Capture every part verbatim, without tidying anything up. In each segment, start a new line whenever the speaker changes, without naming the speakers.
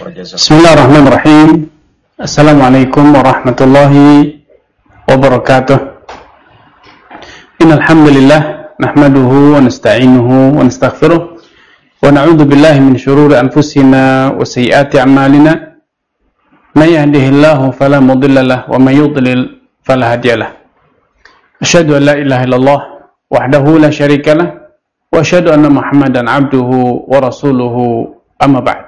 Bismillahirrahmanirrahim. Assalamualaikum warahmatullahi wabarakatuh. Innal hamdalillah nahmaduhu wa nasta'inuhu wa nastaghfiruh wa na'udzu billahi min shururi anfusina wa sayyiati a'malina. May yahdihillahu fala mudilla lahu wa may yudlil fala hadiya lahu. Asyhadu an la ilaha illallah wahdahu la syarika lahu wa asyhadu anna Muhammadan 'abduhu wa rasuluhu, amma ba'd.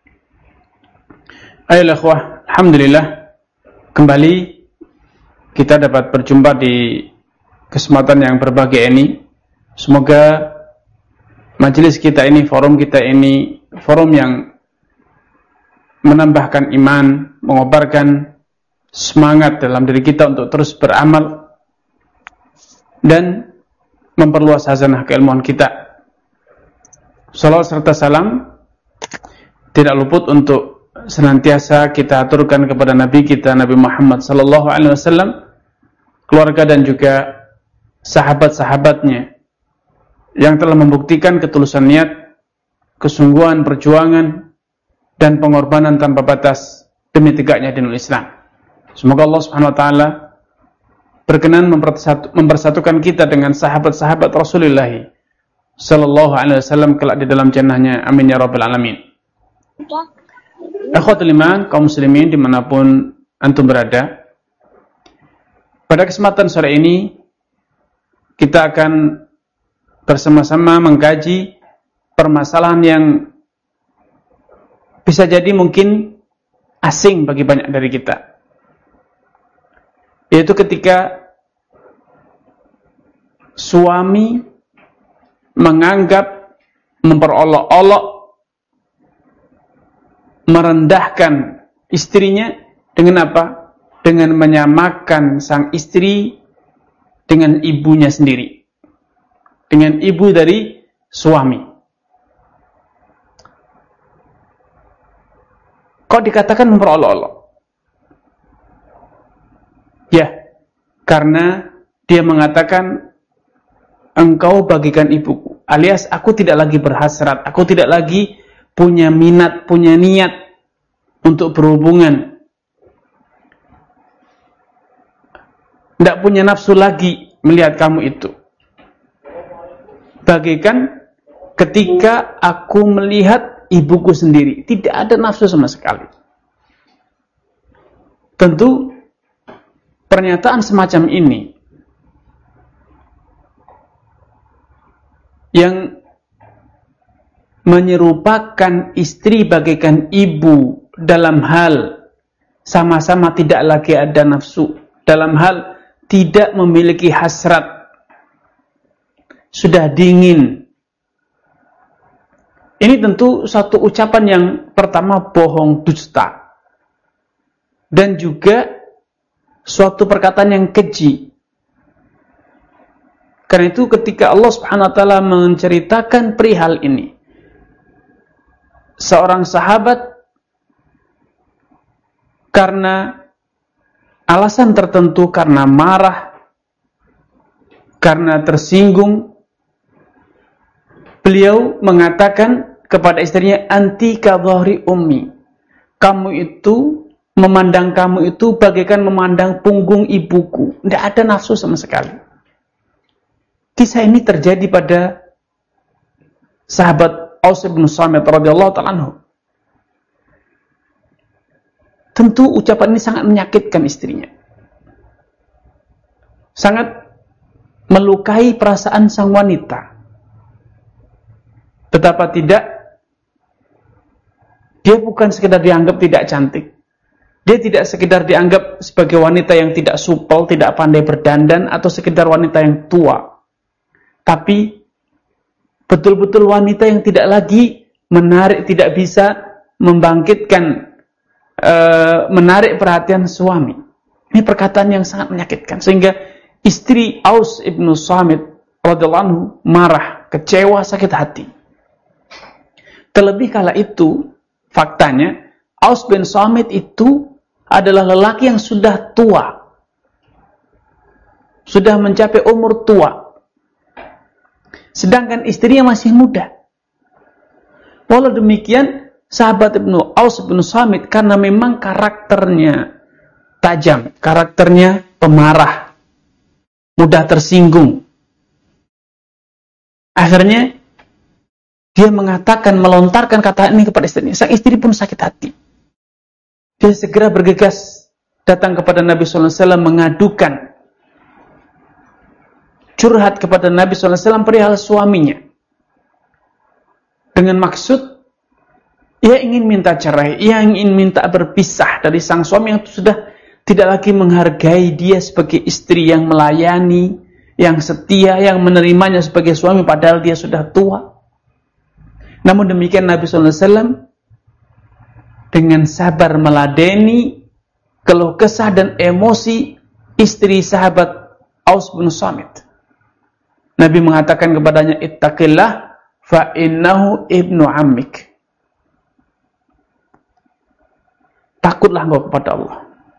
Ayolah ikhwah, alhamdulillah kembali kita dapat berjumpa di kesempatan yang berbahagia ini. Semoga majelis kita ini, forum kita ini, forum yang menambahkan iman, mengobarkan semangat dalam diri kita untuk terus beramal dan memperluas khazanah keilmuan kita. Salawat serta salam tidak luput untuk senantiasa kita aturkan kepada Nabi kita, Nabi Muhammad sallallahu alaihi wasallam, keluarga dan juga sahabat-sahabatnya yang telah membuktikan ketulusan niat, kesungguhan perjuangan dan pengorbanan tanpa batas demi tegaknya dinul Islam. Semoga Allah Subhanahu wa taala berkenan mempersatukan kita dengan sahabat-sahabat Rasulullah sallallahu alaihi wasallam kelak di dalam jannahnya. Amin ya rabbal alamin. Akhwatul iman, kaum muslimin dimanapun antum berada, pada kesempatan sore ini kita akan bersama-sama mengkaji permasalahan yang bisa jadi mungkin asing bagi banyak dari kita, yaitu ketika suami menganggap, memperolok-olok, merendahkan istrinya dengan apa? Dengan menyamakan sang istri dengan ibunya sendiri, dengan ibu dari suami. Kok dikatakan memperolok-olok? Ya, karena dia mengatakan engkau bagikan ibuku, alias aku tidak lagi berhasrat, aku tidak lagi punya minat, punya niat untuk berhubungan, tidak punya nafsu lagi melihat kamu itu. Bagaikan ketika aku melihat ibuku sendiri, tidak ada nafsu sama sekali. Tentu pernyataan semacam ini yang menyerupakan istri bagaikan ibu dalam hal sama-sama tidak lagi ada nafsu, dalam hal tidak memiliki hasrat, sudah dingin. Ini tentu satu ucapan yang pertama bohong, dusta, dan juga suatu perkataan yang keji. Karena itu ketika Allah Subhanahu wa taala menceritakan perihal ini, seorang sahabat karena alasan tertentu, karena marah, karena tersinggung, beliau mengatakan kepada istrinya, anti ka dhahri ummi, kamu itu, memandang kamu itu bagaikan memandang punggung ibuku. Tidak ada nafsu sama sekali. Kisah ini terjadi pada sahabat Aus bin Samit radhiyallahu ta'ala anhu. Tentu ucapan ini sangat menyakitkan istrinya, sangat melukai perasaan sang wanita. Betapa tidak, dia bukan sekedar dianggap tidak cantik, dia tidak sekedar dianggap sebagai wanita yang tidak supel, tidak pandai berdandan, atau sekedar wanita yang tua, tapi betul-betul wanita yang tidak lagi menarik, tidak bisa membangkitkan, e, menarik perhatian suami. Ini perkataan yang sangat menyakitkan, sehingga istri Aus ibnu Samit radhiyallahu anhu marah, kecewa, sakit hati. Terlebih kala itu, faktanya Aus bin Samit itu adalah lelaki yang sudah tua, sudah mencapai umur tua, sedangkan istrinya masih muda. Walau demikian, sahabat Ibnu Aus bin Samit karena memang karakternya tajam, karakternya pemarah, mudah tersinggung. Akhirnya dia mengatakan, melontarkan kata ini kepada istrinya. Sang istri pun sakit hati. Dia segera bergegas datang kepada Nabi sallallahu alaihi wasallam mengadukan, curhat kepada Nabi sallallahu alaihi wasallam perihal suaminya. Dengan maksud ia ingin minta cerai, ia ingin minta berpisah dari sang suami yang sudah tidak lagi menghargai dia sebagai istri yang melayani, yang setia, yang menerimanya sebagai suami padahal dia sudah tua. Namun demikian Nabi sallallahu alaihi wasallam dengan sabar meladeni keluh kesah dan emosi istri sahabat Aus bin Samit. Nabi mengatakan kepadanya, ittaqillah fa innahu ibnu ammik. Takutlah engkau kepada Allah.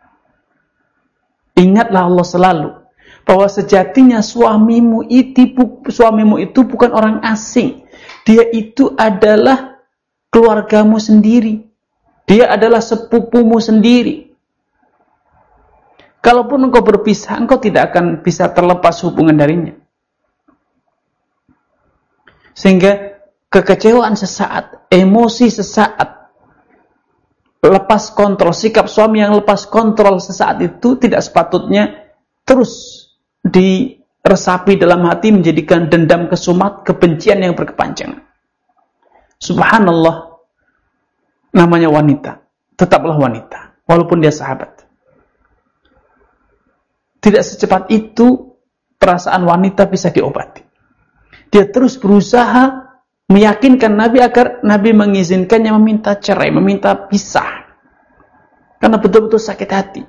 Ingatlah Allah selalu bahwa sejatinya suamimu itu, suamimu itu bukan orang asing. Dia itu adalah keluargamu sendiri. Dia adalah sepupumu sendiri. Kalaupun engkau berpisah, engkau tidak akan bisa terlepas hubungan darinya. Sehingga kekecewaan sesaat, emosi sesaat, lepas kontrol, sikap suami yang lepas kontrol sesaat itu tidak sepatutnya terus diresapi dalam hati menjadikan dendam kesumat, kebencian yang berkepanjangan. Subhanallah, namanya wanita, tetaplah wanita, walaupun dia sahabat. Tidak secepat itu perasaan wanita bisa diobati. Dia terus berusaha meyakinkan Nabi agar Nabi mengizinkannya meminta cerai, meminta pisah. Karena betul-betul sakit hati.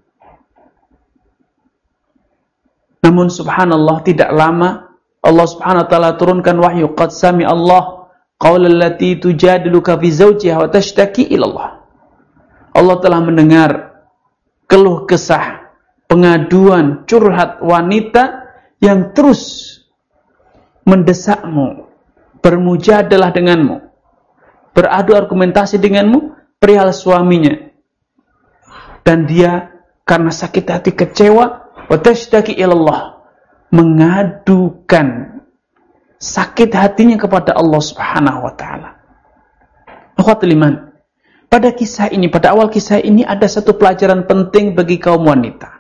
Namun subhanallah tidak lama Allah subhanahu wa ta'ala turunkan wahyu. Qad sami Allah qawla allati tujadiluka fi zawjiha wa tashtaki ila Allah. Allah telah mendengar keluh kesah, pengaduan, curhat wanita yang terus mendesakmu, bermujadalah denganmu, beradu argumentasi denganmu perihal suaminya. Dan dia karena sakit hati, kecewa, wa tashtaki ilallah, mengadukan sakit hatinya kepada Allah Subhanahu wa taala. Akhwatul iman, pada kisah ini, pada awal kisah ini ada satu pelajaran penting bagi kaum wanita.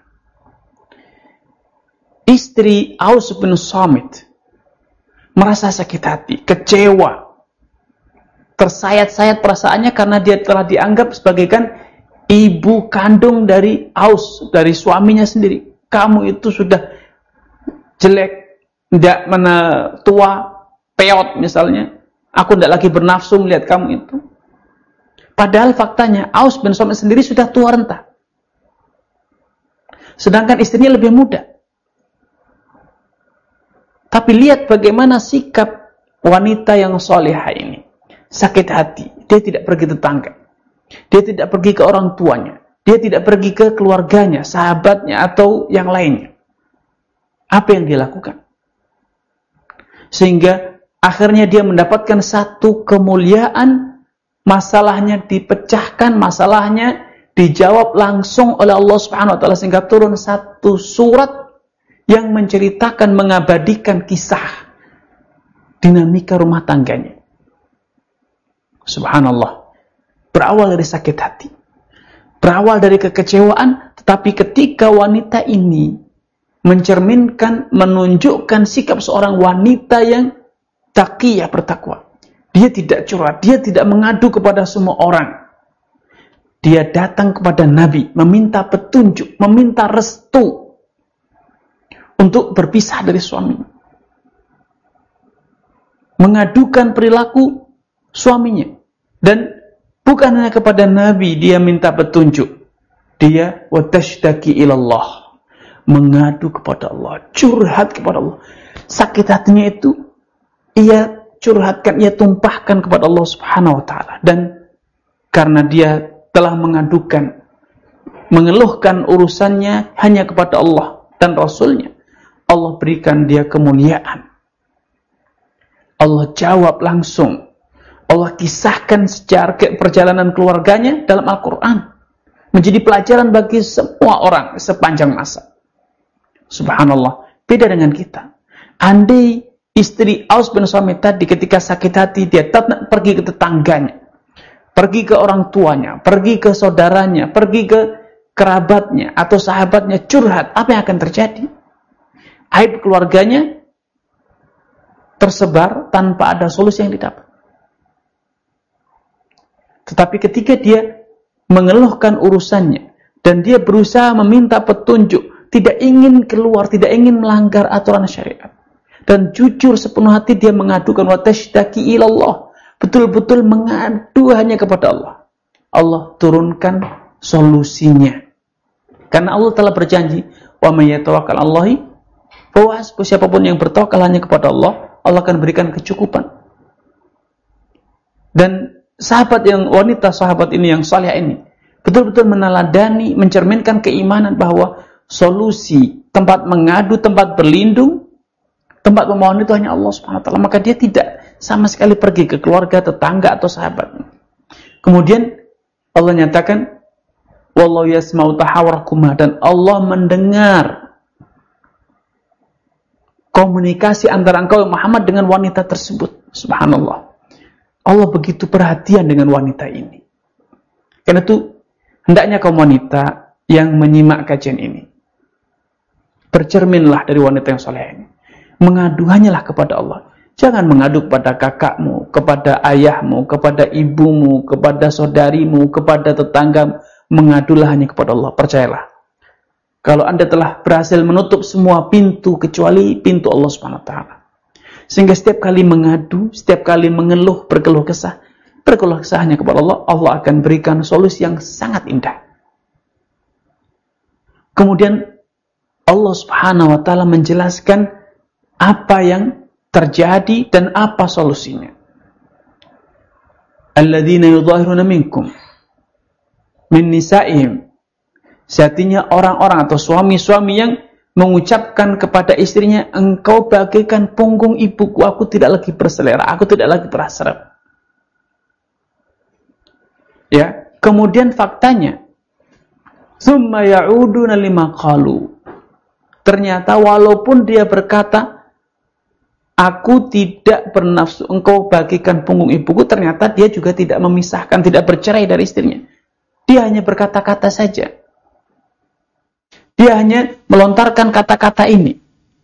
Istri Aus bin Samit merasa sakit hati, kecewa, tersayat-sayat perasaannya karena dia telah dianggap sebagai kan ibu kandung dari Aus, dari suaminya sendiri. Kamu itu sudah jelek, tidak mana tua, peot misalnya. Aku tidak lagi bernafsu melihat kamu itu. Padahal faktanya Aus bin Samit sendiri sudah tua renta. Sedangkan istrinya lebih muda. Tapi lihat bagaimana sikap wanita yang solehah ini. Sakit hati. Dia tidak pergi tetangga. Dia tidak pergi ke orang tuanya. Dia tidak pergi ke keluarganya, sahabatnya, atau yang lainnya. Apa yang dia lakukan? Sehingga akhirnya dia mendapatkan satu kemuliaan. Masalahnya dipecahkan, masalahnya dijawab langsung oleh Allah Subhanahu wa taala sehingga turun satu surat yang menceritakan, mengabadikan kisah dinamika rumah tangganya. Subhanallah. Berawal dari sakit hati, berawal dari kekecewaan, tetapi ketika wanita ini mencerminkan, menunjukkan sikap seorang wanita yang taqiyah, bertakwa. Dia tidak curhat, dia tidak mengadu kepada semua orang. Dia datang kepada Nabi, meminta petunjuk, meminta restu untuk berpisah dari suaminya. Mengadukan perilaku suaminya. Dan bukan hanya kepada Nabi dia minta petunjuk. Dia watashtaki ilallah, mengadu kepada Allah, curhat kepada Allah. Sakit hatinya itu ia curhatkan, ia tumpahkan kepada Allah Subhanahu wa taala. Dan karena dia telah mengadukan, mengeluhkan urusannya hanya kepada Allah dan Rasulnya, Allah berikan dia kemuliaan. Allah jawab langsung. Allah kisahkan sejarah perjalanan keluarganya dalam Al-Quran. Menjadi pelajaran bagi semua orang sepanjang masa. Subhanallah. Beda dengan kita. Andai istri Aus bin Samit tadi ketika sakit hati, dia tetap pergi ke tetangganya. Pergi ke orang tuanya. Pergi ke saudaranya. Pergi ke kerabatnya atau sahabatnya curhat. Apa yang akan terjadi? Aib keluarganya tersebar tanpa ada solusi yang didapat. Tetapi ketika dia mengeluhkan urusannya dan dia berusaha meminta petunjuk, tidak ingin keluar, tidak ingin melanggar aturan syariat, dan jujur sepenuh hati dia mengadukan wa tashtaki ilallah, betul-betul mengadu hanya kepada Allah, Allah turunkan solusinya. Karena Allah telah berjanji, wa may yatawakkal 'alallahi bahwa siapapun yang bertawakal hanya kepada Allah, Allah akan berikan kecukupan. Dan sahabat yang wanita sahabat ini yang saleh ini betul-betul meneladani, mencerminkan keimanan bahwa solusi, tempat mengadu, tempat berlindung, tempat memohon itu hanya Allah Subhanahu wa taala. Maka dia tidak sama sekali pergi ke keluarga, tetangga atau sahabat. Kemudian Allah nyatakan wallahu yasma'u tahawurakum, dan Allah mendengar komunikasi antara engkau Muhammad dengan wanita tersebut. Subhanallah. Allah begitu perhatian dengan wanita ini. Karena itu, hendaknya kaum wanita yang menyimak kajian ini, bercerminlah dari wanita yang soleh ini. Mengadu hanyalah kepada Allah. Jangan mengadu kepada kakakmu, kepada ayahmu, kepada ibumu, kepada saudarimu, kepada tetanggamu. Mengadulah hanya kepada Allah. Percayalah. Kalau Anda telah berhasil menutup semua pintu, kecuali pintu Allah subhanahu wa taala. Sehingga setiap kali mengadu, setiap kali mengeluh, berkeluh kesah, berkeluh kesah hanya kepada Allah, Allah akan berikan solusi yang sangat indah. Kemudian Allah subhanahu wa ta'ala menjelaskan apa yang terjadi dan apa solusinya. Alladzina yudhahiruna minkum min nisa'ihim. Sejatinya orang-orang atau suami-suami yang mengucapkan kepada istrinya, engkau bagaikan punggung ibuku, aku tidak lagi berselera, aku tidak lagi berasrap. Ya, kemudian faktanya, tsumma ya'uduna lima qalu. Ternyata walaupun dia berkata, aku tidak bernafsu, engkau bagaikan punggung ibuku, ternyata dia juga tidak memisahkan, tidak bercerai dari istrinya. Dia hanya berkata-kata saja. Dia hanya melontarkan kata-kata ini.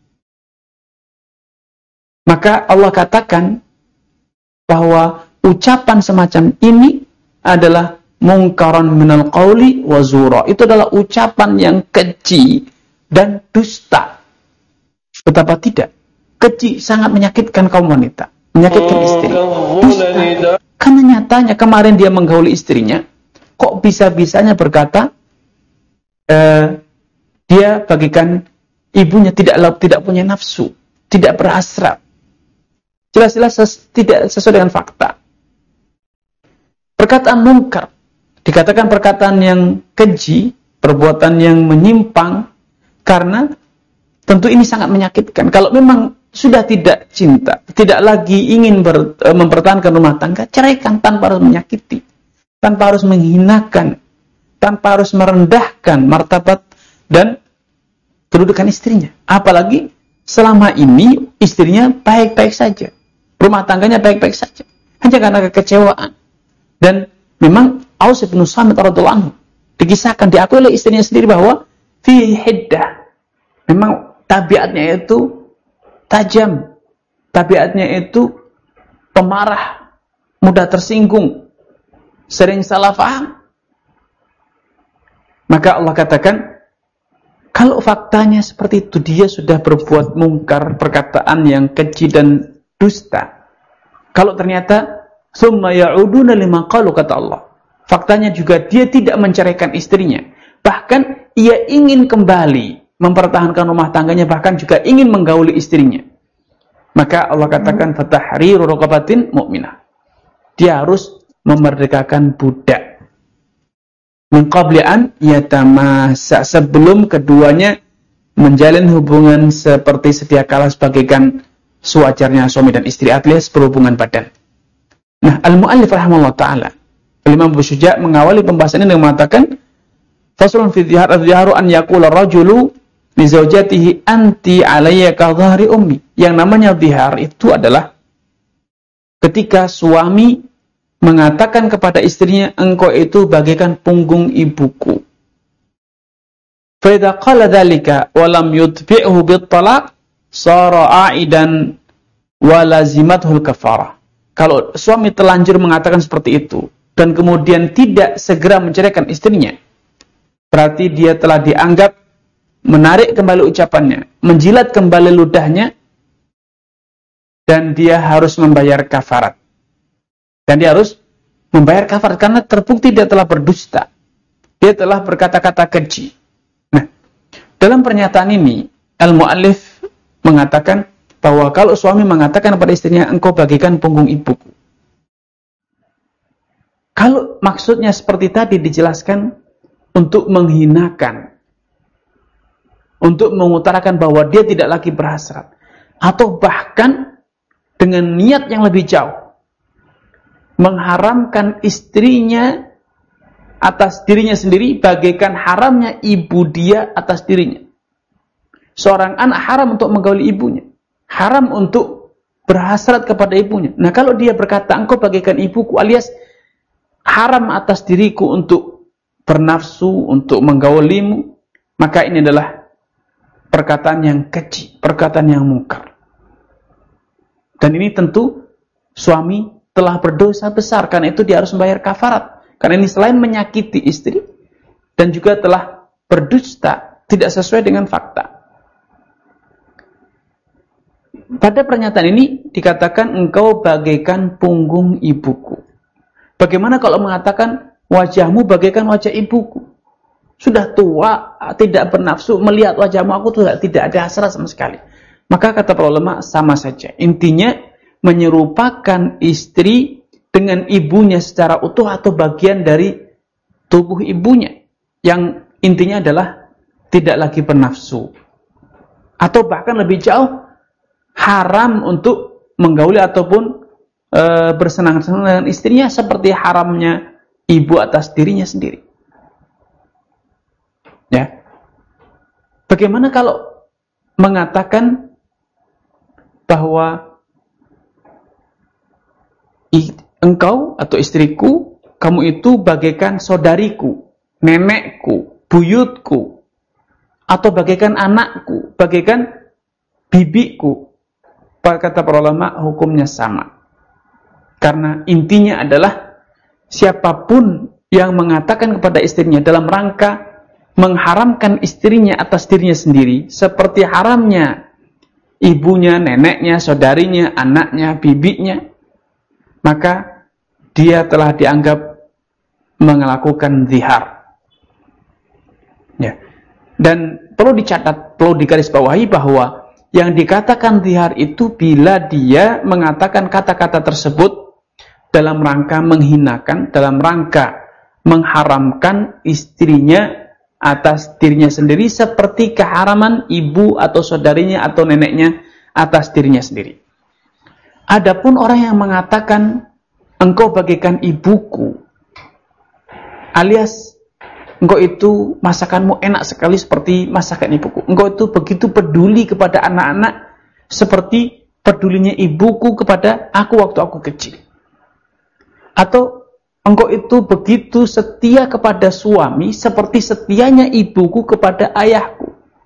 Maka Allah katakan bahwa ucapan semacam ini adalah mungkaran minal qawli wa zura. Itu adalah ucapan yang keji dan dusta. Betapa tidak? Keji sangat menyakitkan kaum wanita, menyakitkan istri. Dusta. Karena nyatanya kemarin dia menggauli istrinya, kok bisa-bisanya berkata, eh, dia bagikan ibunya tidak tidak punya nafsu, tidak berasrap. Jelas-jelas ses, tidak sesuai dengan fakta. Perkataan mungkar, dikatakan perkataan yang keji, perbuatan yang menyimpang, karena tentu ini sangat menyakitkan. Kalau memang sudah tidak cinta, tidak lagi ingin ber, mempertahankan rumah tangga, ceraikan tanpa harus menyakiti, tanpa harus menghinakan, tanpa harus merendahkan martabat dan kedudukan istrinya. Apalagi selama ini istrinya baik-baik saja, rumah tangganya baik-baik saja, hanya karena kekecewaan. Dan memang Aus bin Samit radhiyallahu anhu dikisahkan, diakui oleh istrinya sendiri bahwa fi hiddah, memang tabiatnya itu tajam, tabiatnya itu pemarah, mudah tersinggung, sering salah faham. Maka Allah katakan, kalau faktanya seperti itu, dia sudah berbuat mungkar, perkataan yang keji dan dusta. Kalau ternyata summa ya'uduna lima qalu, kata Allah, faktanya juga dia tidak menceraikan istrinya, bahkan ia ingin kembali mempertahankan rumah tangganya, bahkan juga ingin menggauli istrinya. Maka Allah katakan fatahriru raqabatin mu'minah, dia harus memerdekakan budak. Min qabli an yatamassa, sebelum keduanya menjalin hubungan seperti sedia kala sebagaikan sewajarnya suami dan istri, alias berhubungan badan. Nah, al-mu'allif rahimahullah ta'ala, Imam Abu Syuja' mengawali pembahasan ini dengan mengatakan, faslun fi dhihar adh-dhiharu an yaqula rajulu li zawjatihi anti alayya ka dhahri ummi. Yang namanya dhihar itu adalah ketika suami mengatakan kepada istrinya, engkau itu bagaikan punggung ibuku. Fa idza qala dzalika wa lam yutbi'hu bit talaq sara a'idan wa lazimathu al-kafarah. Kalau suami telanjur mengatakan seperti itu dan kemudian tidak segera menceraikan istrinya, berarti dia telah dianggap menarik kembali ucapannya, menjilat kembali ludahnya, dan dia harus membayar kafarat. Dan dia harus membayar kafarat karena terbukti dia telah berdusta. Dia telah berkata-kata keji. Nah, dalam pernyataan ini, al-mu'allif mengatakan bahwa kalau suami mengatakan kepada istrinya, engkau bagaikan punggung ibuku. Kalau maksudnya seperti tadi dijelaskan untuk menghinakan, untuk mengutarakan bahwa dia tidak lagi berhasrat, atau bahkan dengan niat yang lebih jauh, mengharamkan istrinya atas dirinya sendiri bagaikan haramnya ibu dia atas dirinya. Seorang anak haram untuk menggauli ibunya, haram untuk berhasrat kepada ibunya. Nah, kalau dia berkata, engkau bagaikan ibuku, alias haram atas diriku untuk bernafsu, untuk menggaulimu, maka ini adalah perkataan yang keji, perkataan yang mungkar. Dan ini tentu suami telah berdosa besar, karena itu dia harus membayar kafarat. Karena ini selain menyakiti istri, dan juga telah berdusta, tidak sesuai dengan fakta. Pada pernyataan ini dikatakan engkau bagaikan punggung ibuku. Bagaimana kalau mengatakan wajahmu bagaikan wajah ibuku? Sudah tua, tidak bernafsu, melihat wajahmu aku tuh tidak ada hasrat sama sekali. Maka kata para ulama sama saja. Intinya menyerupakan istri dengan ibunya secara utuh atau bagian dari tubuh ibunya. Yang intinya adalah tidak lagi bernafsu. Atau bahkan lebih jauh, haram untuk menggauli ataupun e, bersenang-senang dengan istrinya seperti haramnya ibu atas dirinya sendiri. Ya. Bagaimana kalau mengatakan bahwa engkau atau istriku, kamu itu bagaikan saudariku, nenekku, buyutku, atau bagaikan anakku, bagaikan bibiku. Kata para ulama, hukumnya sama. Karena intinya adalah siapapun yang mengatakan kepada istrinya dalam rangka mengharamkan istrinya atas dirinya sendiri, seperti haramnya ibunya, neneknya, saudarinya, anaknya, bibinya, maka dia telah dianggap melakukan zihar. Ya. Dan perlu dicatat, perlu digarisbawahi bahwa yang dikatakan zihar itu bila dia mengatakan kata-kata tersebut dalam rangka menghinakan, dalam rangka mengharamkan istrinya atas dirinya sendiri seperti keharaman ibu atau saudarinya atau neneknya atas dirinya sendiri. Adapun orang yang mengatakan engkau bagaikan ibuku, alias engkau itu masakanmu enak sekali seperti masakan ibuku. Engkau itu begitu peduli kepada anak-anak seperti pedulinya ibuku kepada aku waktu aku kecil. Atau engkau itu begitu setia kepada suami seperti setianya ibuku kepada ayahku.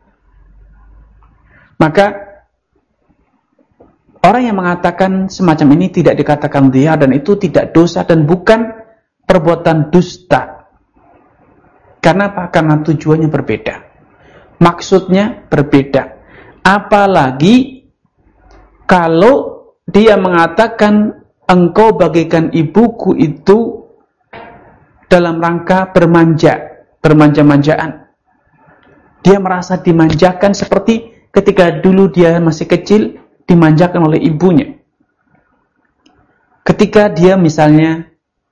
Maka orang yang mengatakan semacam ini tidak dikatakan zihar, dan itu tidak dosa dan bukan perbuatan dusta. Karena apa? Karena tujuannya berbeda. Maksudnya berbeda. Apalagi kalau dia mengatakan engkau bagaikan ibuku itu dalam rangka bermanja, bermanja-manjaan. Dia merasa dimanjakan seperti ketika dulu dia masih kecil dimanjakan oleh ibunya. Ketika dia misalnya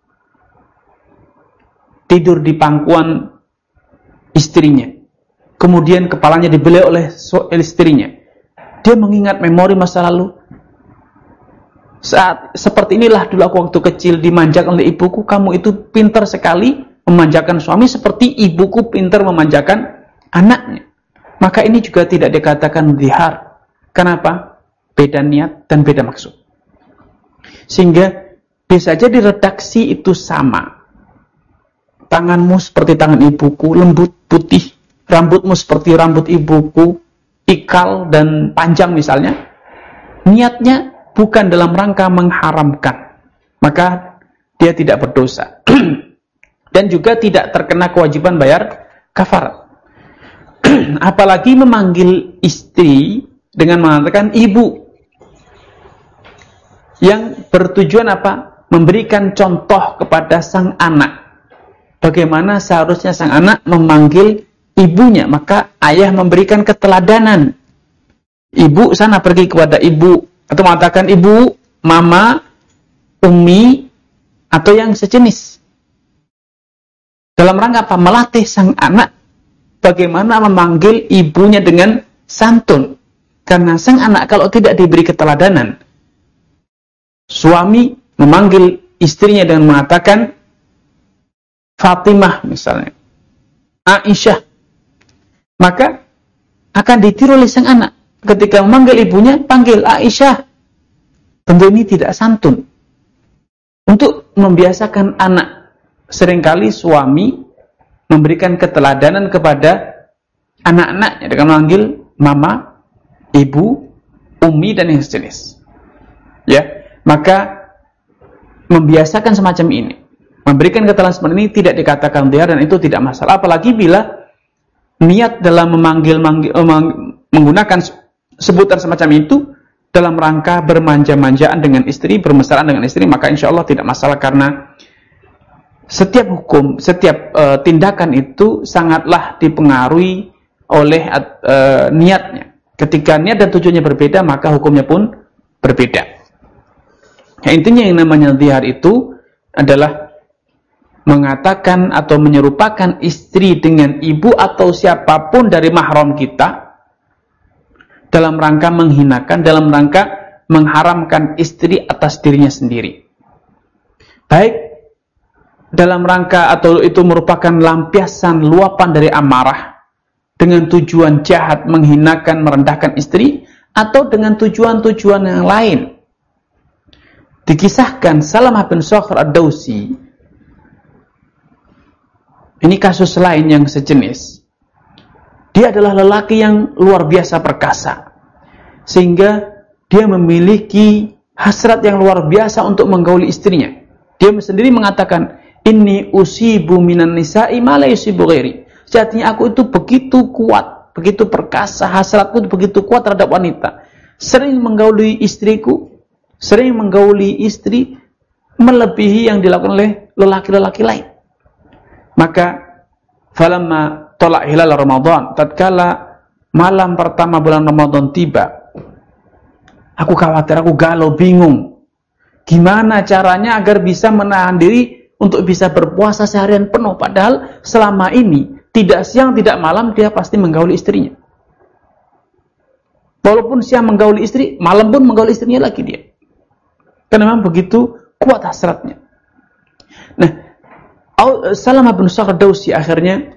tidur di pangkuan istrinya, kemudian kepalanya dibelai oleh istrinya, dia mengingat memori masa lalu.
Saat seperti inilah dulu aku waktu kecil dimanjakan oleh ibuku, kamu itu pintar sekali memanjakan suami seperti ibuku pintar memanjakan anaknya. Maka ini juga tidak dikatakan zihar. Kenapa? Beda niat dan beda maksud. Sehingga bisa jadi redaksi itu sama. Tanganmu seperti tangan ibuku, lembut, putih. Rambutmu seperti rambut ibuku, ikal dan panjang misalnya. Niatnya bukan dalam rangka mengharamkan. Maka dia tidak berdosa. Dan juga tidak terkena kewajiban bayar kafarat. Apalagi memanggil istri dengan mengatakan ibu, yang bertujuan apa? Memberikan contoh kepada sang anak bagaimana seharusnya sang anak memanggil ibunya. Maka ayah memberikan keteladanan. Ibu sana pergi kepada ibu, atau mengatakan ibu, mama, umi, atau yang sejenis. Dalam rangka apa? Melatih sang anak bagaimana memanggil ibunya dengan santun. Karena sang anak kalau tidak diberi keteladanan, suami memanggil istrinya dengan mengatakan Fatimah misalnya, Aisyah, maka akan ditiru oleh sang anak. Ketika memanggil ibunya, panggil Aisyah. Tentu ini tidak santun. Untuk membiasakan anak, seringkali suami memberikan keteladanan kepada anak-anaknya dengan memanggil mama, ibu, umi, dan yang sejenis. Ya, maka membiasakan semacam ini, memberikan keteladanan seperti ini tidak dikatakan zihar, dan itu tidak masalah. Apalagi bila niat dalam memanggil manggil, menggunakan sebutan semacam itu dalam rangka bermanja-manjaan dengan istri, bermesraan dengan istri, maka insya Allah tidak masalah. Karena setiap hukum, setiap uh, tindakan itu sangatlah dipengaruhi oleh uh, niatnya. Ketika niat dan tujuannya berbeda, maka hukumnya pun berbeda. Ya, intinya yang namanya zihar itu adalah mengatakan atau menyerupakan istri dengan ibu atau siapapun dari mahram kita dalam rangka menghinakan, dalam rangka mengharamkan istri atas dirinya sendiri. Baik dalam rangka atau itu merupakan lampiasan luapan dari amarah dengan tujuan jahat, menghinakan, merendahkan istri, atau dengan tujuan-tujuan yang lain. Dikisahkan Salamah bin Shakhr ad-Dawsi, ini kasus lain yang sejenis. Dia adalah lelaki yang luar biasa perkasa, sehingga dia memiliki hasrat yang luar biasa untuk menggauli istrinya. Dia sendiri mengatakan, inni usibu minan nisa'i ma la yusibu ghairi. Sejatinya aku itu begitu kuat, begitu perkasa, hasratku begitu kuat terhadap wanita. Sering menggauli istriku, sering menggauli istri melebihi yang dilakukan oleh lelaki-lelaki lain. Maka falamma tala' hilal Ramadan, tatkala malam pertama bulan Ramadan tiba, aku khawatir, aku galau, bingung. Gimana caranya agar bisa menahan diri untuk bisa berpuasa seharian penuh, padahal selama ini tidak siang tidak malam dia pasti menggauli istrinya. Walaupun siang menggauli istri, malam pun menggauli istrinya lagi dia. Karena memang begitu kuat hasratnya. Nah, Salamah bin Shakhr ad-Dawsi akhirnya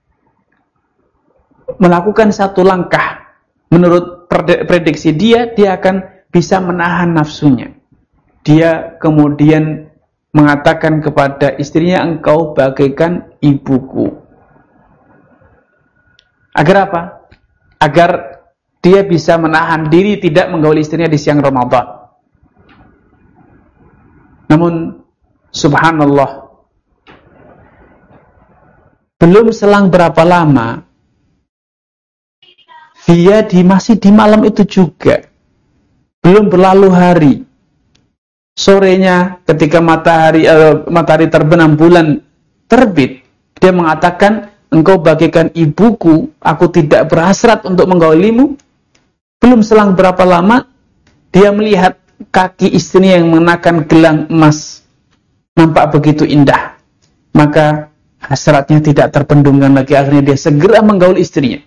melakukan satu langkah. Menurut prediksi dia, dia akan bisa menahan nafsunya. Dia kemudian mengatakan kepada istrinya, engkau bagaikan ibuku. Agar apa? Agar dia bisa menahan diri tidak menggauli istrinya di siang Ramadan. Namun subhanallah, belum selang berapa lama dia di, masih di malam itu juga, belum berlalu hari, sorenya ketika matahari uh, matahari terbenam, bulan terbit, dia mengatakan, engkau bagaikan ibuku, aku tidak berhasrat untuk menggaulimu. Belum selang berapa lama dia melihat kaki istrinya yang mengenakan gelang emas, nampak begitu indah. Maka hasratnya tidak terbendungkan lagi, akhirnya dia segera menggauli istrinya.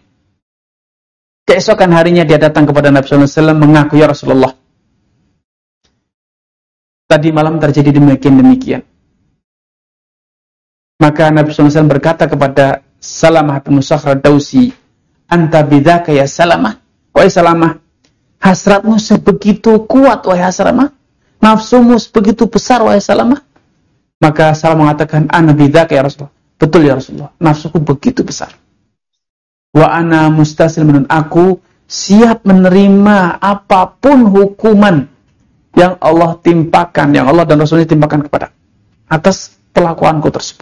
Keesokan harinya dia datang kepada Nabi sallallahu alaihi wasallam mengaku, ya Rasulullah, tadi malam terjadi demikian-demikian. Maka Nabi shallallahu alaihi wasallam berkata kepada Salamah bin Sakhr Dausi, anta bidzaka ya Salamah, wahai Salamah, hasratmu sebegitu kuat wahai Salamah, nafsumu sebegitu besar wahai Salamah. Maka Salamah mengatakan, ana bidzaka ya Rasulullah, betul ya Rasulullah, nafsuku begitu besar. Wa ana mustaslimun, aku siap menerima apapun hukuman yang Allah timpakan, yang Allah dan Rasulnya timpakan kepada atas perlakuanku tersebut.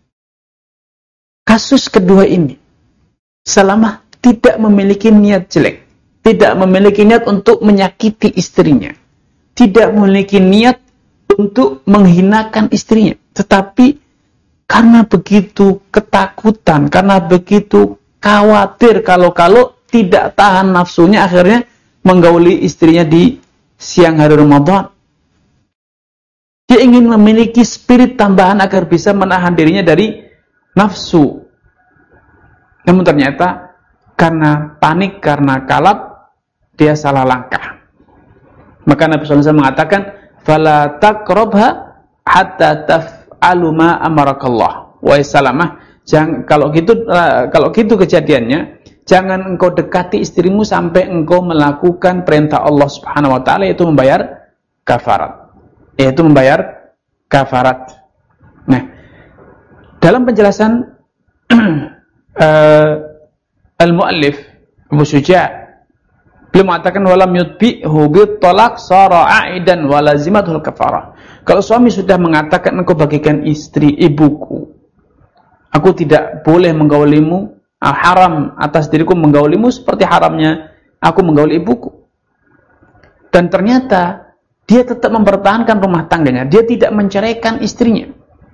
Kasus kedua ini, Salamah tidak memiliki niat jelek, tidak memiliki niat untuk menyakiti istrinya, tidak memiliki niat untuk menghinakan istrinya, tetapi karena begitu ketakutan, karena begitu khawatir kalau-kalau tidak tahan nafsunya, akhirnya menggauli istrinya di siang hari Ramadan. Dia ingin memiliki spirit tambahan agar bisa menahan dirinya dari nafsu. Namun ternyata karena panik, karena kalap, dia salah langkah. Maka Nabi shallallahu alaihi wasallam mengatakan, "Fala taqrabha hatta taf'alu ma amarakallah." Wahai Salamah, jangan, kalau gitu kalau gitu kejadiannya, jangan engkau dekati istrimu sampai engkau melakukan perintah Allah Subhanahu wa taala, yaitu membayar kafarat. Yaitu membayar kafarat. Nah, dalam penjelasan uh, al-muallif Abu Syuja', beliau mengatakan walam yutbi'hu bit-talaq sara 'aidan wa lazimatul kafarah. Kalau suami sudah mengatakan, engkau bagikan istri ibuku, aku tidak boleh menggaulimu, haram atas diriku menggaulimu seperti haramnya aku menggauli ibuku, dan ternyata dia tetap mempertahankan rumah tangganya, dia tidak menceraikan istrinya,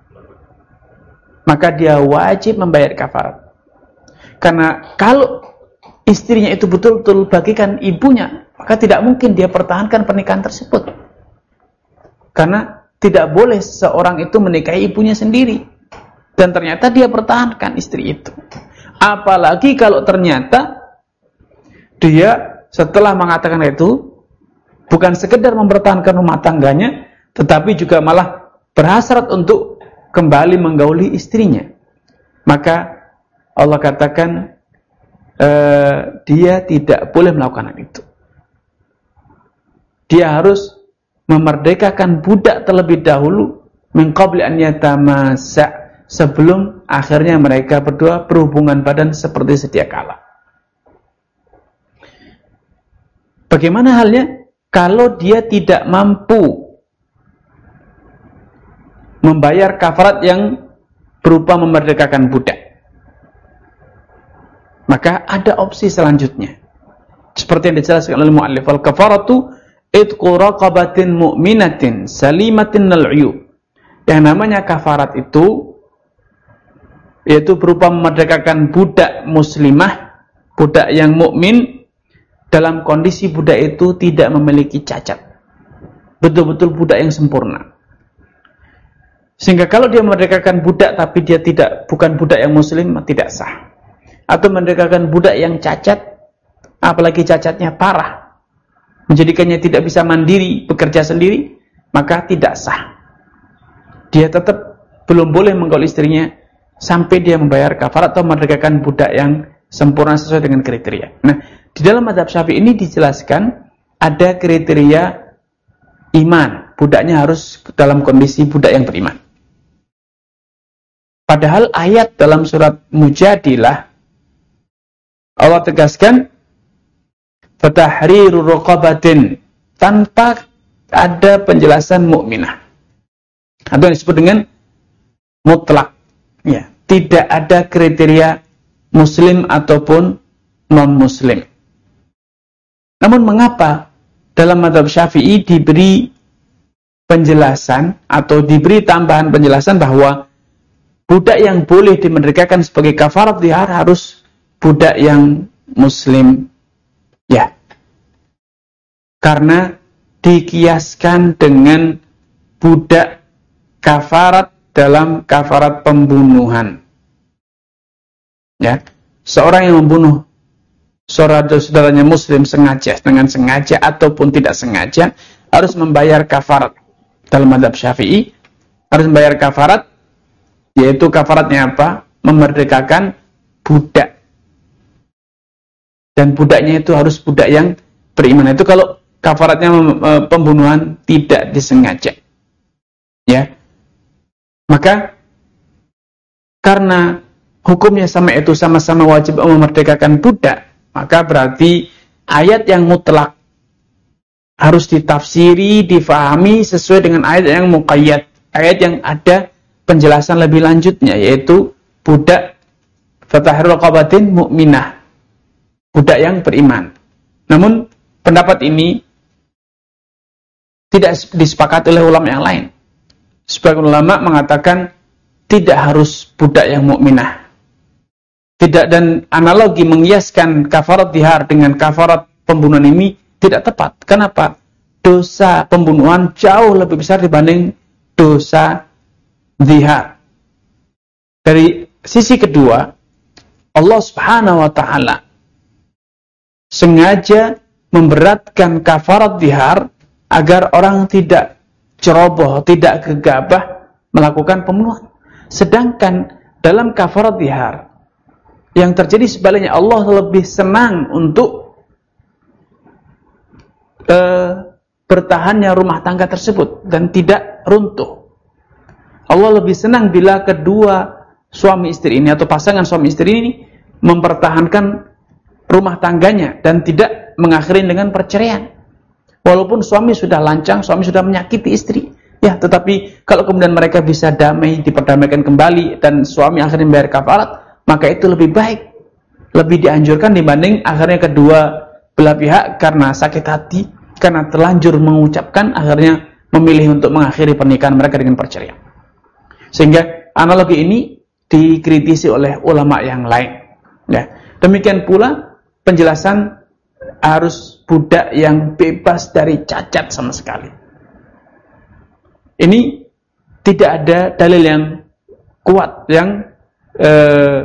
maka dia wajib membayar kafarat. Karena kalau istrinya itu betul-betul bagikan ibunya, maka tidak mungkin dia pertahankan pernikahan tersebut. Karena tidak boleh seseorang itu menikahi ibunya sendiri, dan ternyata dia pertahankan istri itu. Apalagi kalau ternyata dia setelah mengatakan itu bukan sekedar mempertahankan rumah tangganya, tetapi juga malah berhasrat untuk kembali menggauli istrinya. Maka Allah katakan uh, dia tidak boleh melakukan itu. Dia harus memerdekakan budak terlebih dahulu, min qabli an yatamassa, sebelum akhirnya mereka berdua berhubungan badan seperti sedia kala. Bagaimana halnya kalau dia tidak mampu membayar kafarat yang berupa memerdekakan budak? Maka ada opsi selanjutnya, seperti yang dijelaskan oleh mu'allif, al-kafaratu itqu raqabatin mu'minatin salimatin nal-'uyub. Yang namanya kafarat itu yaitu berupa memerdekakan budak muslimah, budak yang mukmin, dalam kondisi budak itu tidak memiliki cacat, betul-betul budak yang sempurna. Sehingga kalau dia memerdekakan budak tapi dia tidak bukan budak yang muslim, tidak sah. Atau memerdekakan budak yang cacat, apalagi cacatnya parah, menjadikannya tidak bisa mandiri, bekerja sendiri, maka tidak sah. Dia tetap belum boleh menggauli istrinya sampai dia membayar kafarat atau memerdekakan budak yang sempurna sesuai dengan kriteria. Nah, di dalam mazhab Syafi'i ini dijelaskan ada kriteria iman, budaknya harus dalam kondisi budak yang beriman. Padahal ayat dalam surat Mujadilah Allah tegaskan fatahriru raqabatin, tanpa ada penjelasan mukminah, atau yang disebut dengan mutlak. Ya, tidak ada kriteria muslim ataupun non-muslim. Namun mengapa dalam mazhab Syafi'i diberi penjelasan atau diberi tambahan penjelasan bahwa budak yang boleh dimerdekakan sebagai kafarat dihar harus budak yang muslim? Ya, karena dikiaskan dengan budak kafarat dalam kafarat pembunuhan. Ya, seorang yang membunuh saudara-saudaranya muslim sengaja, dengan sengaja ataupun tidak sengaja, harus membayar kafarat.
dalam mazhab Syafi'i harus membayar kafarat, yaitu kafaratnya apa? Memerdekakan budak. Dan budaknya itu harus budak yang beriman. Itu kalau kafaratnya pembunuhan tidak disengaja. Ya. Maka karena hukumnya sama itu sama-sama wajib memerdekakan budak, maka berarti ayat yang mutlak harus ditafsiri, difahami sesuai dengan ayat yang muqayyad, ayat yang ada penjelasan lebih lanjutnya, yaitu budak fatahrir raqabatin mu'minah, budak yang beriman. Namun pendapat ini tidak disepakati oleh ulama yang lain. Sebagian ulama mengatakan tidak harus budak yang mukminah. Tidak, dan analogi mengiaskan kafarat dihar dengan kafarat pembunuhan ini tidak tepat. Kenapa? Dosa pembunuhan jauh lebih besar dibanding dosa dihar. Dari sisi kedua, Allah Subhanahu wa taala sengaja memberatkan kafarat dihar agar orang tidak ceroboh, tidak gegabah melakukan pembunuhan. Sedangkan dalam kafarat dihar yang terjadi sebaliknya, Allah lebih senang untuk uh, bertahannya rumah tangga tersebut dan tidak runtuh. Allah lebih senang bila kedua suami istri ini atau pasangan suami istri ini mempertahankan rumah tangganya dan tidak mengakhiri dengan perceraian. Walaupun suami sudah lancang, suami sudah menyakiti istri, ya, tetapi kalau kemudian mereka bisa damai, diperdamaikan kembali dan suami akhirnya membayar kafarat, maka itu lebih baik, lebih dianjurkan dibanding akhirnya kedua belah pihak karena sakit hati, karena terlanjur mengucapkan, akhirnya memilih untuk mengakhiri pernikahan mereka dengan perceraian. Sehingga analogi ini dikritisi oleh ulama yang lain. Ya. Demikian pula penjelasan harus budak yang bebas dari cacat sama sekali. Ini tidak ada dalil yang kuat yang eh,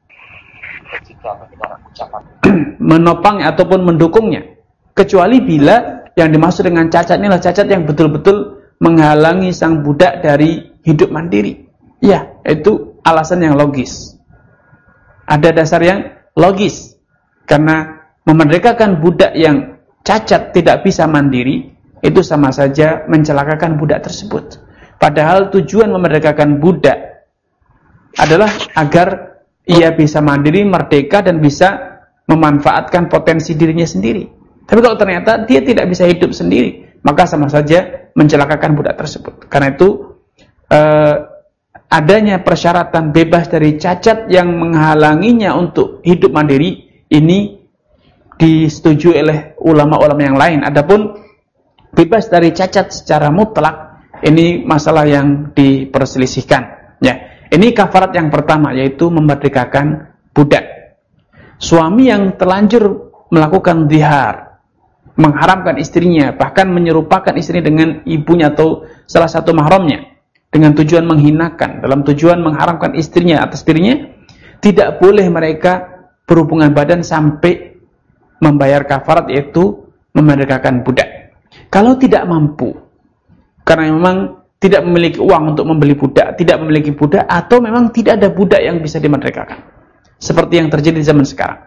menopang ataupun mendukungnya, kecuali bila yang dimaksud dengan cacat inilah cacat yang betul-betul menghalangi sang budak dari hidup mandiri. Ya, itu alasan yang logis. Ada dasar yang logis. Karena memerdekakan budak yang cacat tidak bisa mandiri, itu sama saja mencelakakan budak tersebut. Padahal tujuan memerdekakan budak adalah agar ia bisa mandiri, merdeka, dan bisa memanfaatkan potensi dirinya sendiri. Tapi kalau ternyata dia tidak bisa hidup sendiri, maka sama saja mencelakakan budak tersebut. Karena itu eh, adanya persyaratan bebas dari cacat yang menghalanginya untuk hidup mandiri, ini disetujui oleh ulama-ulama yang lain. Adapun bebas dari cacat secara mutlak, ini masalah yang diperselisihkan. Ya, ini kafarat yang pertama, yaitu memerdekakan budak. Suami yang terlanjur melakukan zihar, mengharamkan istrinya, bahkan menyerupakan istrinya dengan ibunya atau salah satu mahramnya, dengan tujuan menghinakan, dalam tujuan mengharamkan istrinya atas dirinya, tidak boleh mereka berhubungan badan sampai membayar kafarat, yaitu memerdekakan budak. Kalau tidak mampu, karena memang tidak memiliki uang untuk membeli budak, tidak memiliki budak, atau memang tidak ada budak yang bisa dimerdekakan, seperti yang terjadi di zaman sekarang.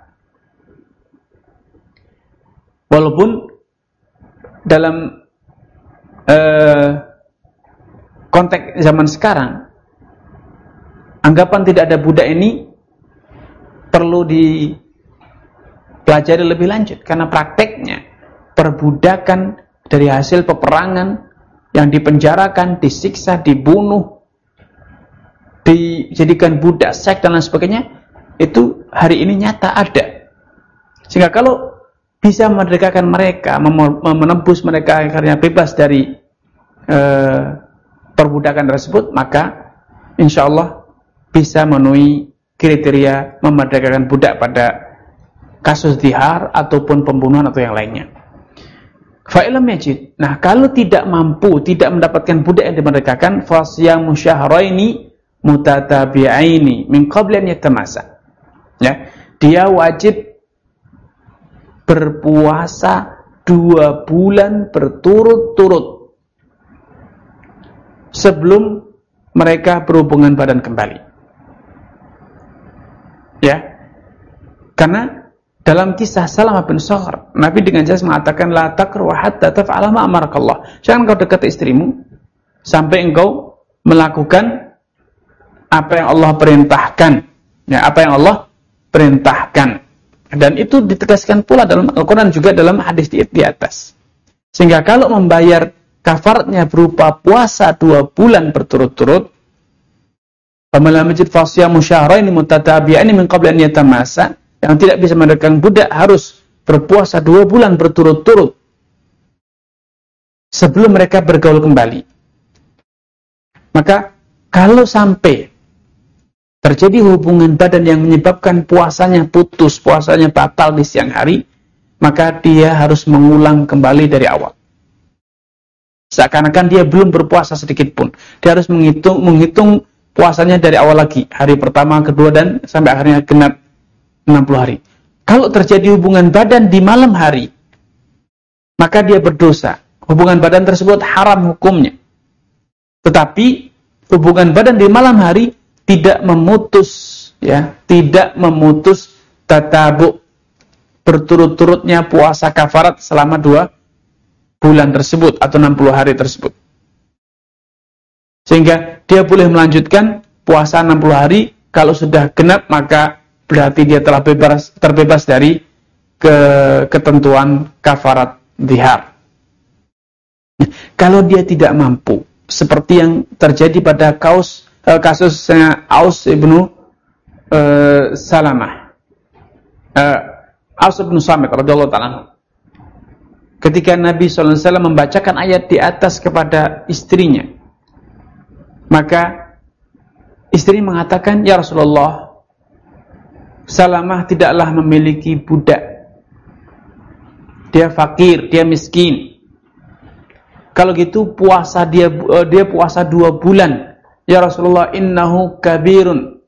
Walaupun dalam eh, konteks zaman sekarang, anggapan tidak ada budak ini perlu dipelajari lebih lanjut, karena prakteknya perbudakan dari hasil peperangan yang dipenjarakan, disiksa, dibunuh, dijadikan budak seks dan lain sebagainya, itu hari ini nyata ada. Sehingga kalau bisa memerdekakan mereka, menembus mereka akhirnya bebas dari eh, perbudakan tersebut, maka insya Allah bisa memenuhi kriteria memerdekakan budak pada kasus zihar ataupun pembunuhan atau yang lainnya. Fa'ilam yajid. Nah, kalau tidak mampu, tidak mendapatkan budak yang dimerdekakan, fasyamu syahraini mutatabi'aini min qabli an yatamassa. Ya, dia wajib berpuasa dua bulan berturut-turut sebelum mereka berhubungan badan kembali. Ya. Karena dalam kisah Salamah bin Shakhr, Nabi dengan jelas mengatakan la taqru hatta taf'ala ma amarakallah. Jangan kau dekati istrimu sampai engkau melakukan apa yang Allah perintahkan. Ya, apa yang Allah perintahkan. Dan itu ditegaskan pula dalam Al-Qur'an juga dalam hadis di, di atas. Sehingga kalau membayar kafaratnya berupa puasa dua bulan berturut-turut, pamalam majid fasyamu syahraini mutatabi'aini min qabli an yatamassa, yang tidak bisa mendapatkan budak harus berpuasa dua bulan berturut-turut sebelum mereka bergaul kembali. Maka kalau sampai terjadi hubungan badan yang menyebabkan puasanya putus, puasanya batal di siang hari, maka dia harus mengulang kembali dari awal. Seakan-akan dia belum berpuasa sedikit pun. Dia harus menghitung, menghitung puasanya dari awal lagi. Hari pertama, kedua, dan sampai akhirnya genap enam puluh hari. Kalau terjadi hubungan badan di malam hari, maka dia berdosa. Hubungan badan tersebut haram hukumnya. Tetapi hubungan badan di malam hari tidak memutus, ya, tidak memutus tatabu berturut-turutnya puasa kafarat selama dua bulan tersebut atau enam puluh hari tersebut. Sehingga dia boleh melanjutkan puasa enam puluh hari. Kalau sudah genap, maka berarti dia telah bebas, terbebas dari ke, ketentuan kafarat dzihar. Kalau dia tidak mampu, seperti yang terjadi pada kaus, eh, kasusnya Aus ibnu eh, Salamah, eh, Aus ibnu Samit radhiyallahu ta'ala, ketika Nabi shallallahu alaihi wasallam membacakan ayat di atas kepada istrinya, maka istri mengatakan, ya Rasulullah, Salamah tidaklah memiliki budak. Dia fakir, dia miskin. Kalau gitu puasa dia dia puasa dua bulan. Ya Rasulullah, innahu kabirun.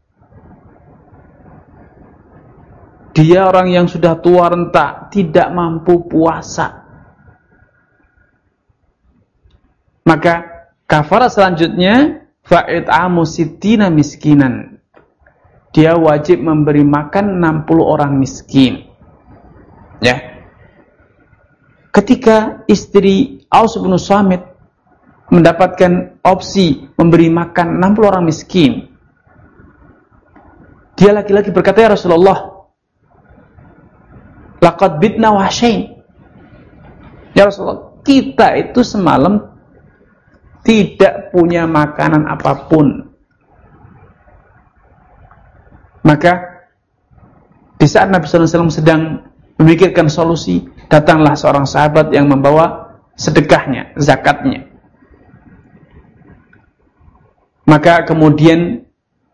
Dia orang yang sudah tua renta, tidak mampu puasa. Maka kafarat selanjutnya fa'it'amu sittina miskinan. Dia wajib memberi makan enam puluh orang miskin. Ya. Ketika istri Aus bin Samit mendapatkan opsi memberi makan enam puluh orang miskin, dia laki-laki berkata, ya Rasulullah, laqad bitna wahsyain. Ya Rasulullah, kita itu semalam tidak punya makanan apapun. Maka di saat Nabi shallallahu alaihi wasallam sedang memikirkan solusi, datanglah seorang sahabat yang membawa sedekahnya, zakatnya. Maka kemudian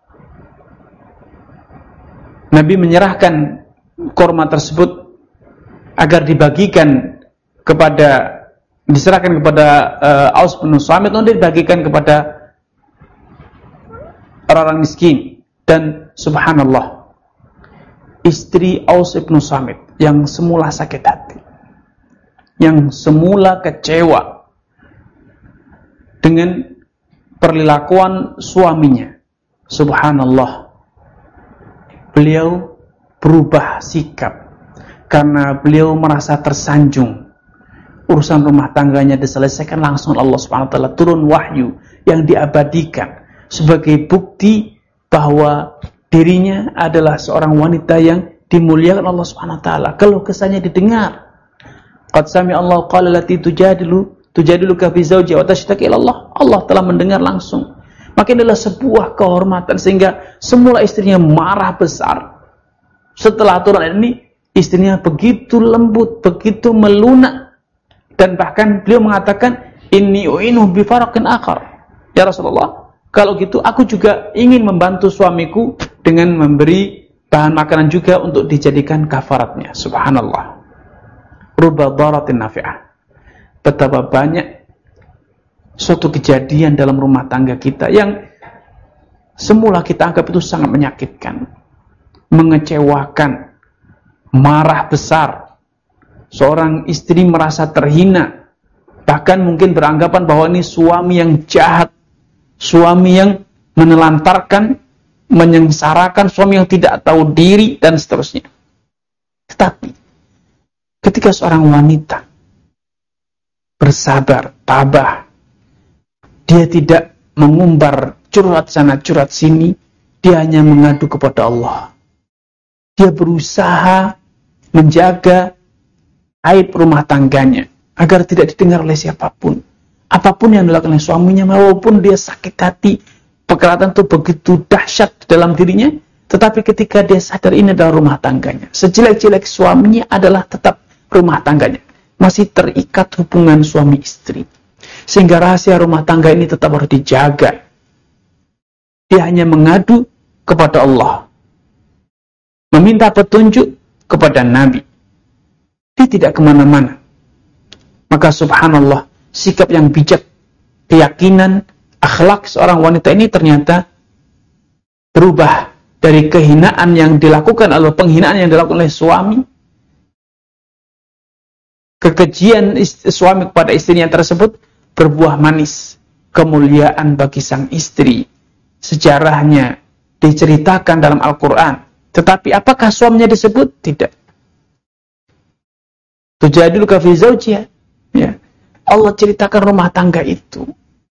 Nabi menyerahkan kurma tersebut agar dibagikan kepada, diserahkan kepada uh, Aus bin Samit, untuk dibagikan kepada orang-orang miskin. Dan subhanallah, istri Aus bin Samit yang semula sakit hati, yang semula kecewa dengan perilakuan suaminya, subhanallah, beliau berubah sikap karena beliau merasa tersanjung. Urusan rumah tangganya diselesaikan langsung. Allah Subhanahu wa taala turun wahyu yang diabadikan sebagai bukti bahwa dirinya adalah seorang wanita yang dimuliakan Allah Subhanahu wa taala. Kalau kesannya didengar, qad sami Allah qala lati tujadilu tujadiluka fi zawjiha wa tashtaki ila Allah. Allah telah mendengar langsung. Maka adalah sebuah kehormatan, sehingga semula istrinya marah besar. Setelah aturan ini, istrinya begitu lembut, begitu melunak, dan bahkan beliau mengatakan, inni u'inu bi faraqin akhar. Ya Rasulullah, kalau gitu aku juga ingin membantu suamiku dengan memberi bahan makanan juga untuk dijadikan kafaratnya. Subhanallah. Rubba daratin nafi'ah. Betapa banyak suatu kejadian dalam rumah tangga kita yang semula kita anggap itu sangat menyakitkan, mengecewakan, marah besar. Seorang istri merasa terhina,
Bahkan mungkin beranggapan bahwa ini suami yang jahat, suami yang menelantarkan, menyengsarakan, suami yang tidak tahu diri, dan seterusnya. Tetapi, ketika seorang wanita bersabar, tabah, dia tidak mengumbar curhat sana, curhat sini, dia hanya mengadu kepada Allah. Dia berusaha menjaga aib rumah tangganya agar tidak didengar oleh siapapun. Apapun yang dilakukan oleh suaminya, walaupun dia sakit hati, perkataan itu begitu dahsyat dalam dirinya, tetapi ketika dia sadar ini adalah rumah tangganya, sejelek-jelek suaminya adalah tetap rumah tangganya, masih terikat hubungan suami istri, sehingga rahasia rumah tangga ini tetap harus dijaga. Dia hanya mengadu kepada Allah, meminta petunjuk kepada Nabi. Dia tidak kemana-mana. Maka subhanallah, sikap yang bijak, keyakinan, akhlak seorang wanita ini ternyata berubah dari kehinaan yang dilakukan atau penghinaan yang dilakukan oleh suami, kekejian suami kepada istrinya tersebut berbuah manis, kemuliaan bagi sang istri. Sejarahnya diceritakan dalam Al-Quran. Tetapi apakah suaminya disebut? Tidak. Tujadiluka fi zawjiha. Ya. Allah ceritakan rumah tangga itu.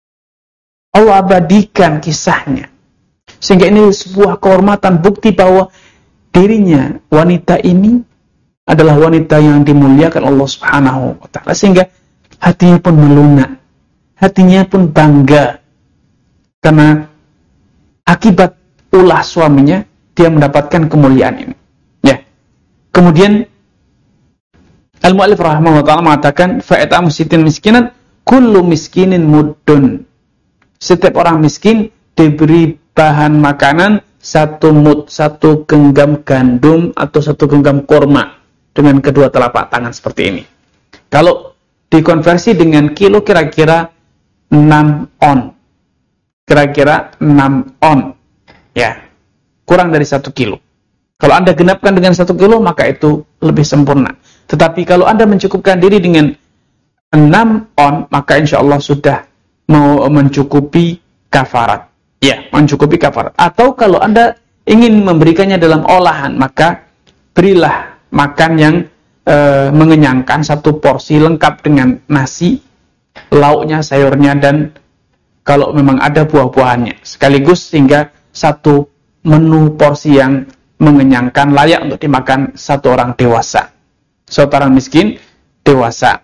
Allah abadikan kisahnya. Sehingga ini sebuah kehormatan, bukti bahwa dirinya, wanita ini adalah wanita yang dimuliakan Allah Subhanahu wa taala, sehingga hatinya pun melunak, hatinya pun bangga karena akibat ulah suaminya dia mendapatkan kemuliaan ini. Ya. Kemudian Al-Mu'allif rahimahullah ta'ala mengatakan fa'itamu sitin miskinan kullu miskinin muddun. Setiap orang miskin diberi bahan makanan satu mud, satu genggam gandum atau satu genggam kurma dengan kedua telapak tangan seperti ini. Kalau dikonversi dengan kilo kira-kira enam on. Kira-kira enam on. Ya. Kurang dari satu kilo. Kalau Anda genapkan dengan satu kilo, maka itu lebih sempurna. Tetapi kalau Anda mencukupkan diri dengan enam on, maka insya Allah sudah mau mencukupi kafarat. Ya, mencukupi kafarat. Atau kalau Anda ingin memberikannya dalam olahan, maka berilah makan yang e, mengenyangkan, satu porsi lengkap dengan nasi, lauknya, sayurnya, dan kalau memang ada buah-buahannya. Sekaligus sehingga satu menu porsi yang mengenyangkan, layak untuk dimakan satu orang dewasa. Seorang miskin dewasa.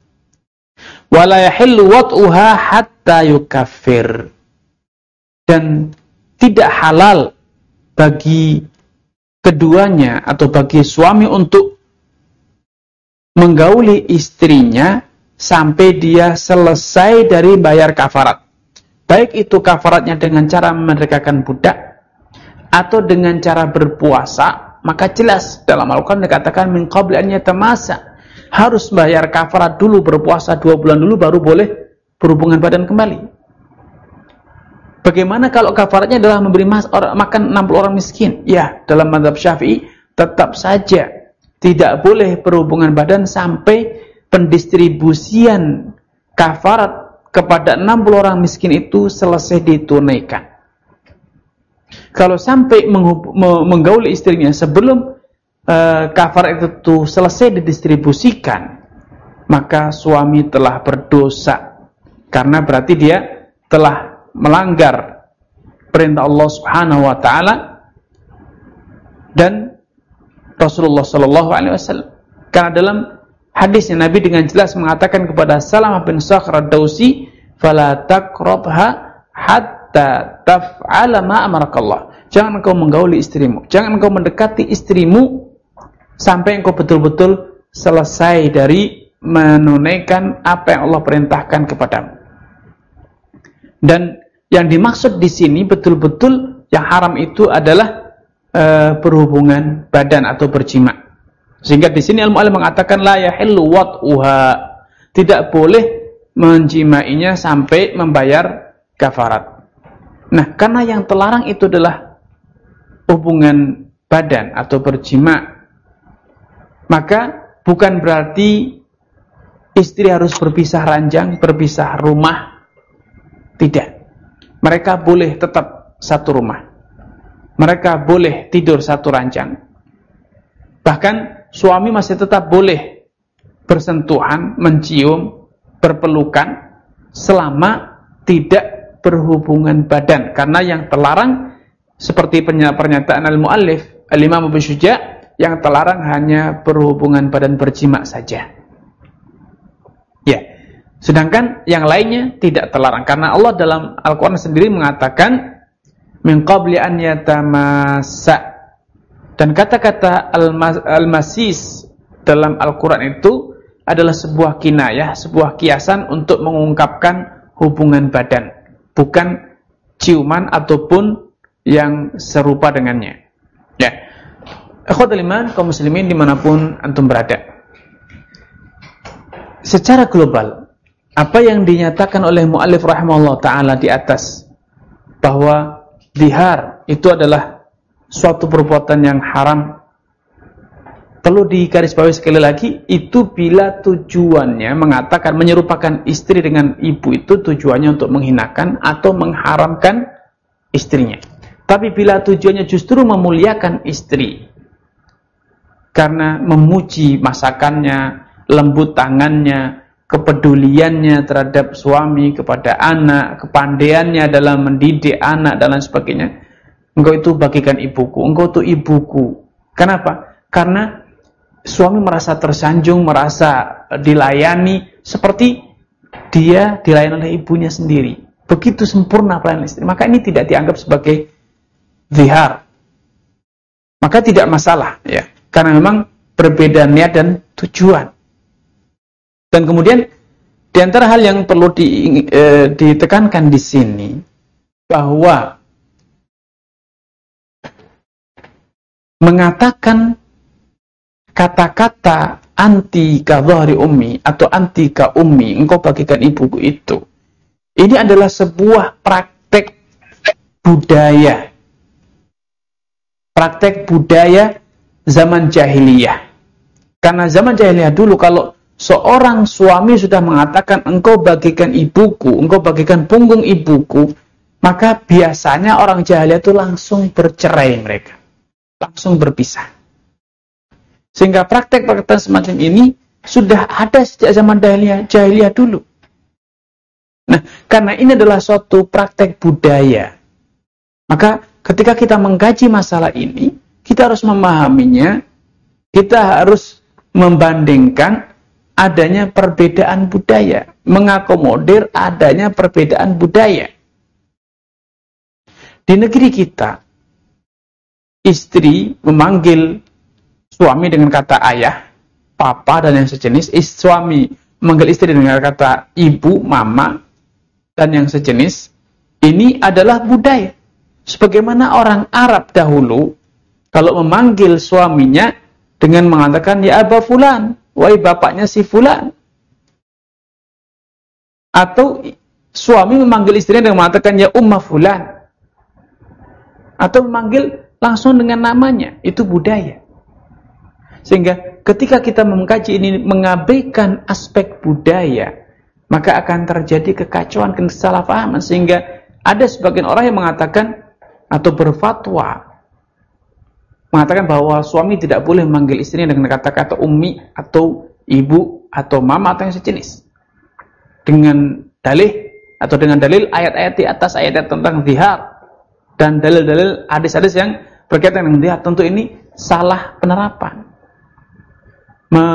Wala yahillu wat'uha hatta yukaffir. Dan tidak halal bagi keduanya atau bagi suami untuk menggauli istrinya sampai dia selesai dari bayar kafarat. Baik itu kafaratnya dengan cara memerdekakan budak atau dengan cara berpuasa, maka jelas dalam Al-Quran dikatakan min qabli an yatamassa, harus bayar kafarat dulu, berpuasa dua bulan dulu baru boleh berhubungan badan kembali. Bagaimana kalau kafaratnya adalah memberi mas, orang, makan enam puluh orang miskin? Ya, dalam mazhab Syafi'i tetap saja tidak boleh berhubungan badan sampai pendistribusian kafarat kepada enam puluh orang miskin itu selesai ditunaikan. Kalau sampai menggauli istrinya sebelum uh, kafarat itu selesai didistribusikan, maka suami telah berdosa, karena berarti dia telah melanggar perintah Allah Subhanahu wa taala dan Rasulullah sallallahu alaihi wasallam. Karena dalam hadisnya Nabi dengan jelas mengatakan kepada Salamah bin Sakhr ad-Dausi, "Fala taqrabha hatta taf'ala ma amarakallah." Jangan engkau menggauli istrimu, jangan engkau mendekati istrimu sampai engkau betul-betul selesai dari menunaikan apa yang Allah perintahkan kepadamu. Dan yang dimaksud di sini betul-betul yang haram itu adalah e, berhubungan badan atau berjima. Sehingga di sini Al-Mu'allif mengatakan la yahillu wat'uha, tidak boleh menjimainya sampai membayar kafarat. Nah, karena yang terlarang itu adalah hubungan badan atau berjima, maka bukan berarti istri harus berpisah ranjang, berpisah rumah. Tidak. Mereka boleh tetap satu rumah. Mereka boleh tidur satu ranjang. Bahkan suami masih tetap boleh bersentuhan, mencium, berpelukan selama tidak berhubungan badan. Karena yang terlarang seperti pernyataan al-muallif Al-Imam Abu Syuja, yang terlarang hanya berhubungan badan berjima saja. Ya. Sedangkan yang lainnya tidak terlarang karena Allah dalam Al-Qur'an sendiri mengatakan min qabli an yatamassa. Dan kata-kata al-masis dalam Al-Qur'an itu adalah sebuah kinayah, sebuah kiasan untuk mengungkapkan hubungan badan, bukan ciuman ataupun yang serupa dengannya. Ya. Ikhwatul iman, kaum muslimin dimanapun antum berada. Secara global, apa yang dinyatakan oleh muallif rahimahullah ta'ala di atas, bahwa zihar itu adalah suatu perbuatan yang haram, perlu digarisbawahi sekali lagi, itu bila tujuannya mengatakan, menyerupakan istri dengan ibu, itu tujuannya untuk menghinakan atau mengharamkan istrinya. Tapi bila tujuannya justru memuliakan istri, karena memuji masakannya, lembut tangannya, kepeduliannya terhadap suami, kepada anak, kepandaiannya dalam mendidik anak dan lain sebagainya, engkau itu bagikan ibuku, engkau itu ibuku. Kenapa? Karena suami merasa tersanjung, merasa dilayani seperti dia dilayani oleh ibunya sendiri. Begitu sempurna pelayanan istri. Maka ini tidak dianggap sebagai zihar. Maka tidak masalah, ya. Karena memang berbeda niat dan tujuan. Dan kemudian di antara hal yang perlu di, e, ditekankan di sini bahwa mengatakan kata-kata anti ka dhahri ummi atau anti ka ummi, engkau bagikan ibuku, itu ini adalah sebuah praktek budaya. Praktek budaya zaman jahiliyah. Karena zaman jahiliyah dulu kalau seorang suami sudah mengatakan engkau bagikan ibuku, engkau bagikan punggung ibuku, maka biasanya orang jahiliyah itu langsung bercerai mereka. Langsung berpisah. Sehingga praktek-praktek semacam ini sudah ada sejak zaman jahiliyah, jahiliyah dulu. Nah, karena ini adalah suatu praktek budaya, maka ketika kita mengkaji masalah ini, kita harus memahaminya, kita harus membandingkan adanya perbedaan budaya, mengakomodir adanya perbedaan budaya. Di negeri kita, istri memanggil suami dengan kata ayah, papa, dan yang sejenis. Suami memanggil istri dengan kata ibu, mama, dan yang sejenis. Ini adalah budaya. Sebagaimana orang Arab dahulu, kalau memanggil suaminya dengan mengatakan ya Aba Fulan, wahai bapaknya si Fulan. Atau suami memanggil istrinya dengan mengatakan ya Umma Fulan. Atau memanggil langsung dengan namanya. Itu budaya. Sehingga ketika kita mengkaji ini mengabaikan aspek budaya, maka akan terjadi kekacauan, kesalahpahaman. Sehingga ada sebagian orang yang mengatakan atau berfatwa mengatakan bahwa suami tidak boleh memanggil istrinya dengan kata-kata ummi atau ibu atau mama atau yang sejenis, dengan dalih atau dengan dalil ayat-ayat di atas, ayat-ayat tentang zihar dan dalil-dalil hadis-hadis yang berkaitan dengan zihar. Tentu ini salah penerapan, Me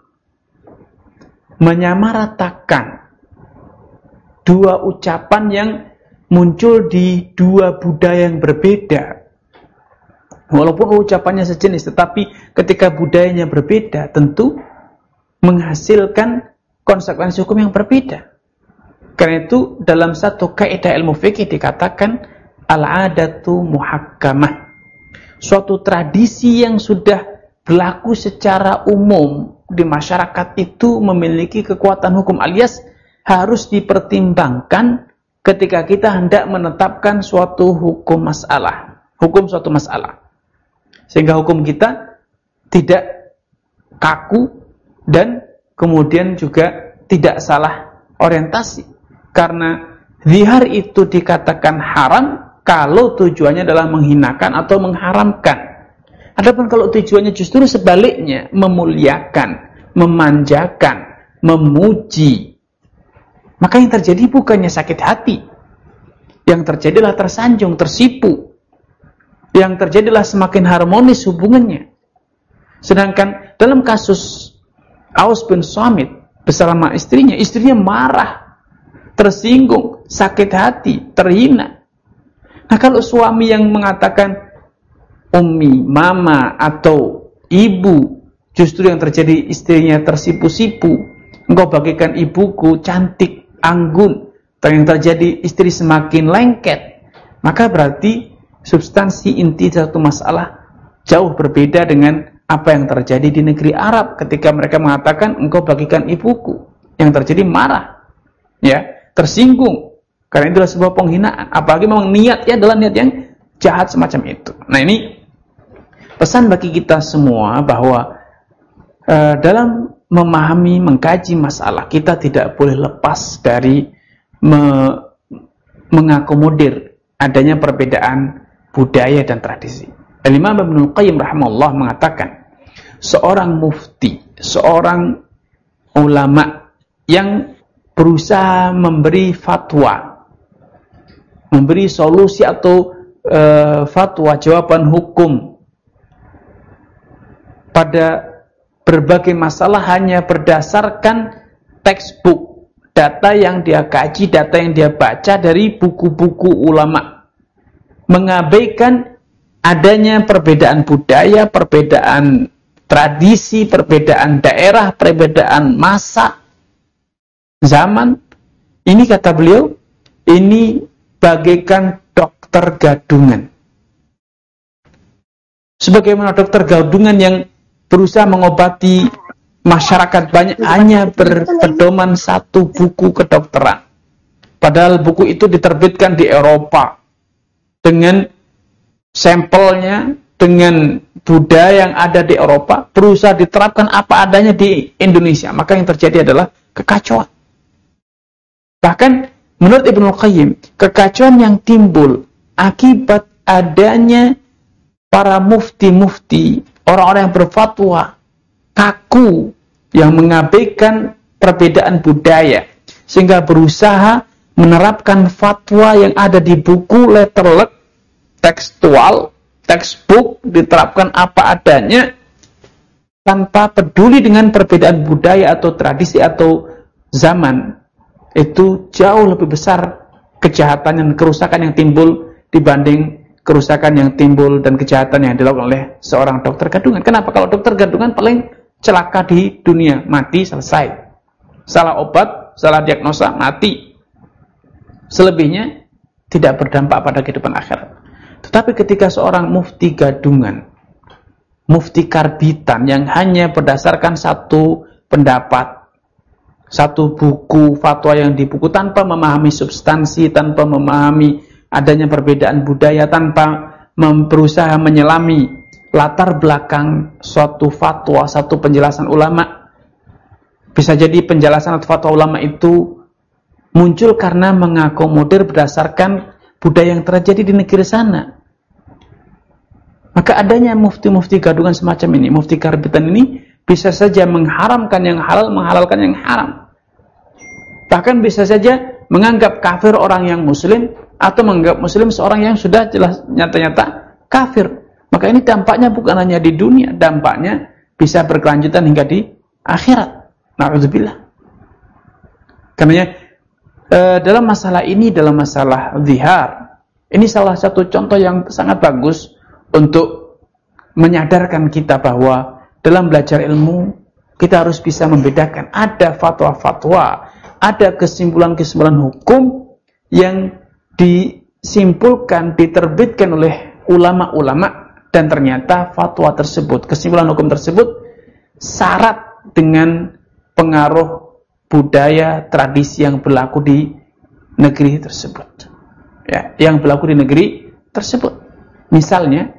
menyamaratakan dua ucapan yang muncul di dua budaya yang berbeda. Walaupun ucapannya sejenis, tetapi ketika budayanya berbeda, tentu menghasilkan konsekuensi hukum yang berbeda. Karena itu dalam satu kaidah ilmu fikih dikatakan al-adatu muhakkamah. Suatu tradisi yang sudah berlaku secara umum di masyarakat itu memiliki kekuatan hukum, alias harus dipertimbangkan ketika kita hendak menetapkan suatu hukum masalah, hukum suatu masalah. Sehingga hukum kita tidak kaku dan kemudian juga tidak salah orientasi. Karena zihar itu dikatakan haram kalau tujuannya adalah menghinakan atau mengharamkan. Adapun kalau tujuannya justru sebaliknya, memuliakan, memanjakan, memuji, maka yang terjadi bukannya sakit hati. Yang terjadi adalah tersanjung, tersipu. Yang terjadi adalah semakin harmonis hubungannya. Sedangkan dalam kasus Aus bin Samit bersama istrinya, istrinya marah, tersinggung, sakit hati, terhina. Nah, kalau suami yang mengatakan ummi, mama, atau ibu, justru yang terjadi istrinya tersipu-sipu, engkau bagikan ibuku cantik, anggun, dan yang terjadi istri semakin lengket, maka berarti substansi inti satu masalah jauh berbeda dengan apa yang terjadi di negeri Arab ketika mereka mengatakan engkau bagikan ibuku. Yang terjadi marah, ya, tersinggung, karena itu adalah sebuah penghinaan. Apalagi memang niatnya adalah niat yang jahat semacam itu. Nah, ini pesan bagi kita semua bahwa uh, dalam memahami, mengkaji masalah, kita tidak boleh lepas dari me mengakomodir adanya perbedaan budaya dan tradisi. Al-Imam Ibnul Qayyim rahimahullah mengatakan, seorang mufti, seorang ulama yang berusaha memberi fatwa, memberi solusi atau e, fatwa, jawaban hukum pada berbagai masalah hanya berdasarkan textbook, data yang dia kaji, data yang dia baca dari buku-buku ulama, mengabaikan adanya perbedaan budaya, perbedaan tradisi, perbedaan daerah, perbedaan masa, zaman. Ini kata beliau, ini bagaikan dokter gadungan. Sebagaimana dokter gadungan yang berusaha mengobati masyarakat banyak hanya berpedoman satu buku kedokteran. Padahal buku itu diterbitkan di Eropa dengan sampelnya, dengan budaya yang ada di Eropa, berusaha diterapkan apa adanya di Indonesia. Maka yang terjadi adalah kekacauan. Bahkan menurut Ibnul Qayyim, kekacauan yang timbul akibat adanya para mufti-mufti, orang-orang yang berfatwa kaku, yang mengabaikan perbedaan budaya, sehingga berusaha menerapkan fatwa yang ada di buku letterlet, tekstual, textbook, diterapkan apa adanya, tanpa peduli dengan perbedaan budaya atau tradisi atau zaman. Itu jauh lebih besar kejahatan dan kerusakan yang timbul dibanding kerusakan yang timbul dan kejahatan yang dilakukan oleh seorang dokter gadungan. Kenapa? Kalau dokter gadungan paling celaka di dunia, mati, selesai. Salah obat, salah diagnosa, mati. Selebihnya tidak berdampak pada kehidupan akhirat. Tetapi ketika seorang mufti gadungan, mufti karbitan yang hanya berdasarkan satu pendapat, satu buku fatwa yang di buku, tanpa memahami substansi, tanpa memahami adanya perbedaan budaya, tanpa berusaha menyelami latar belakang suatu fatwa, satu penjelasan ulama. Bisa jadi penjelasan atau fatwa ulama itu muncul karena mengakomodir berdasarkan budaya yang terjadi di negeri sana. Maka adanya mufti-mufti gadungan semacam ini, mufti karbitan ini, bisa saja mengharamkan yang halal, menghalalkan yang haram. Bahkan bisa saja menganggap kafir orang yang muslim, atau menganggap muslim seorang yang sudah jelas nyata-nyata kafir. Maka ini dampaknya bukan hanya di dunia, dampaknya bisa berkelanjutan hingga di akhirat. Na'udzubillah. Karena e, dalam masalah ini, dalam masalah zihar, ini salah satu contoh yang sangat bagus untuk menyadarkan kita bahwa dalam belajar ilmu kita harus bisa membedakan. Ada fatwa-fatwa, ada kesimpulan-kesimpulan hukum yang disimpulkan, diterbitkan oleh ulama-ulama, dan ternyata fatwa tersebut, kesimpulan hukum tersebut syarat dengan pengaruh budaya, tradisi yang berlaku di negeri tersebut. Ya, yang berlaku di negeri tersebut. Misalnya,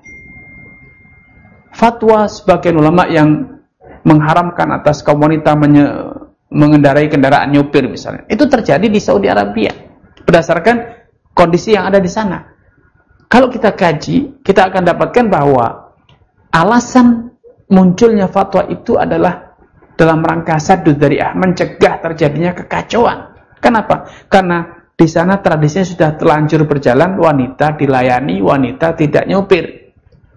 fatwa sebagian ulama yang mengharamkan atas kaum wanita menye, mengendarai kendaraan nyopir misalnya. Itu terjadi di Saudi Arabia berdasarkan kondisi yang ada di sana. Kalau kita kaji, kita akan dapatkan bahwa alasan munculnya fatwa itu adalah dalam rangka saddud dzari'ah, mencegah terjadinya kekacauan. Kenapa? Karena di sana tradisinya sudah terlanjur berjalan, wanita dilayani, wanita tidak nyopir.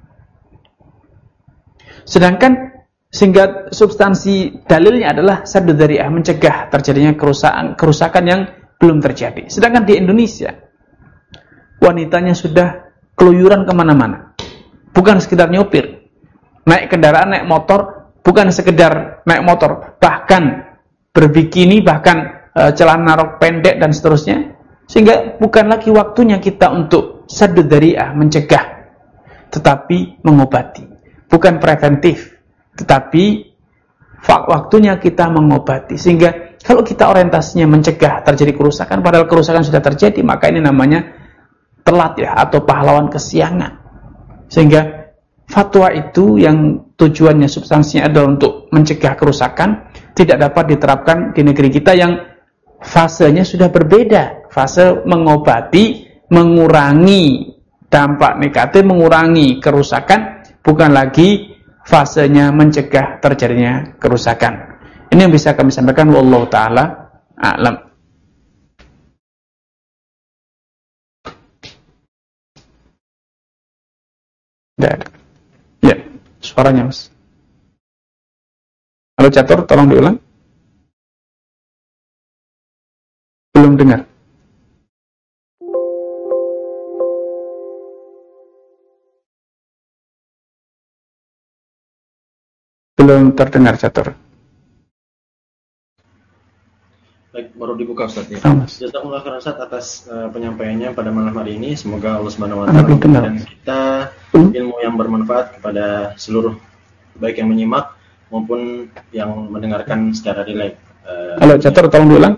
Sedangkan sehingga substansi dalilnya adalah saddud dzari'ah, mencegah terjadinya kerusakan kerusakan yang belum terjadi. Sedangkan di Indonesia wanitanya sudah keluyuran kemana-mana, bukan sekedar nyopir, naik kendaraan, naik motor, bukan sekedar naik motor, bahkan berbikini, bahkan e, celana rok pendek dan seterusnya. Sehingga bukan lagi waktunya kita untuk saddud dzari'ah, mencegah, tetapi mengobati. Bukan preventif, tetapi waktunya kita mengobati. Sehingga kalau kita orientasinya mencegah terjadi kerusakan, padahal kerusakan sudah terjadi, maka ini namanya telat ya, atau pahlawan kesiangan. Sehingga fatwa itu yang tujuannya, substansinya adalah untuk mencegah kerusakan, tidak dapat diterapkan di negeri kita yang fasenya sudah berbeda. Fase mengobati, mengurangi dampak negatif, mengurangi kerusakan, bukan lagi fasenya mencegah terjadinya kerusakan. Ini yang bisa kami sampaikan, wallahu ta'ala a'lam. Ya, ya, suaranya mas. Halo Catur, tolong diulang. Belum dengar. Belum terdengar Catur.
Baik, baru dibuka Ustaz ya.
Oh,
Jazakumullah khairan Ustaz atas uh, penyampaiannya pada malam hari ini. Semoga Allah Subhanahu wa taala memberikan kita ilmu yang bermanfaat kepada seluruh, baik yang menyimak maupun yang mendengarkan secara relay. Uh,
Halo Catur, tolong diulang.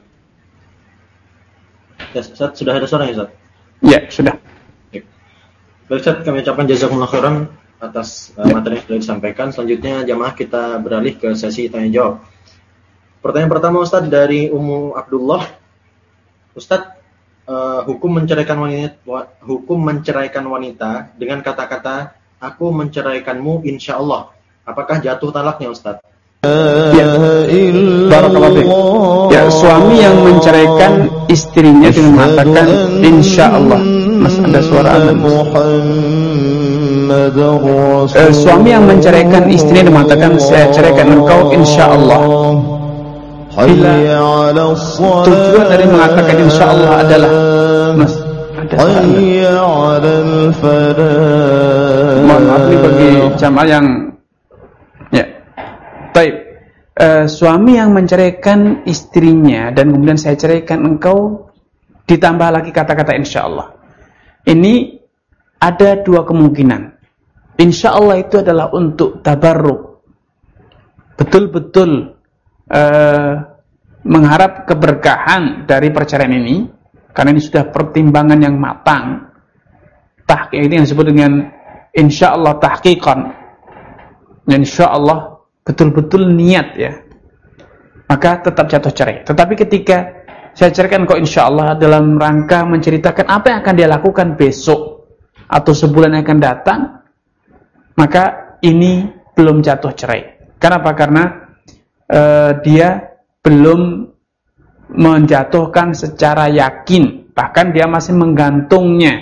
Ya, Ustaz, sudah ada suaranya Ustaz?
Ya, sudah.
Baik, baik Ustaz, kami ucapkan jazakumullah khairan atas uh, materi yang sudah disampaikan. Selanjutnya jamaah kita beralih ke sesi tanya jawab. Pertanyaan pertama Ustaz dari Ummu Abdullah. Ustaz, uh, hukum menceraikan wanita hukum menceraikan wanita dengan kata-kata aku menceraikanmu insyaallah. Apakah jatuh talaknya Ustaz?
Ya, barakallahu fiik. Ya, suami yang menceraikan istrinya dengan mengatakan insyaallah. Mas, ada suara azan. Eh, suami yang menceraikan istrinya dengan mengatakan saya ceraikan engkau insyaallah. Bila tujuan dari mengatakan insyaallah adalah Mas, ada suara. Mohon maaf ini bagi jamaah yang ya. Baik. Uh, suami yang menceraikan istrinya dan kemudian saya ceraikan engkau, ditambah lagi kata-kata insyaallah. Ini ada dua kemungkinan. Insyaallah itu adalah untuk tabarruk, betul-betul uh, mengharap keberkahan dari perceraian ini, karena ini sudah pertimbangan yang matang. Tahqiq ini yang disebut dengan insyaallah tahqiqan. Insyaallah betul-betul niat ya, maka tetap jatuh cerai. Tetapi ketika saya ceraikan kok insyaallah dalam rangka menceritakan apa yang akan dia lakukan besok atau sebulan yang akan datang, maka ini belum jatuh cerai. Kenapa? Karena uh, dia belum menjatuhkan secara yakin, bahkan dia masih menggantungnya.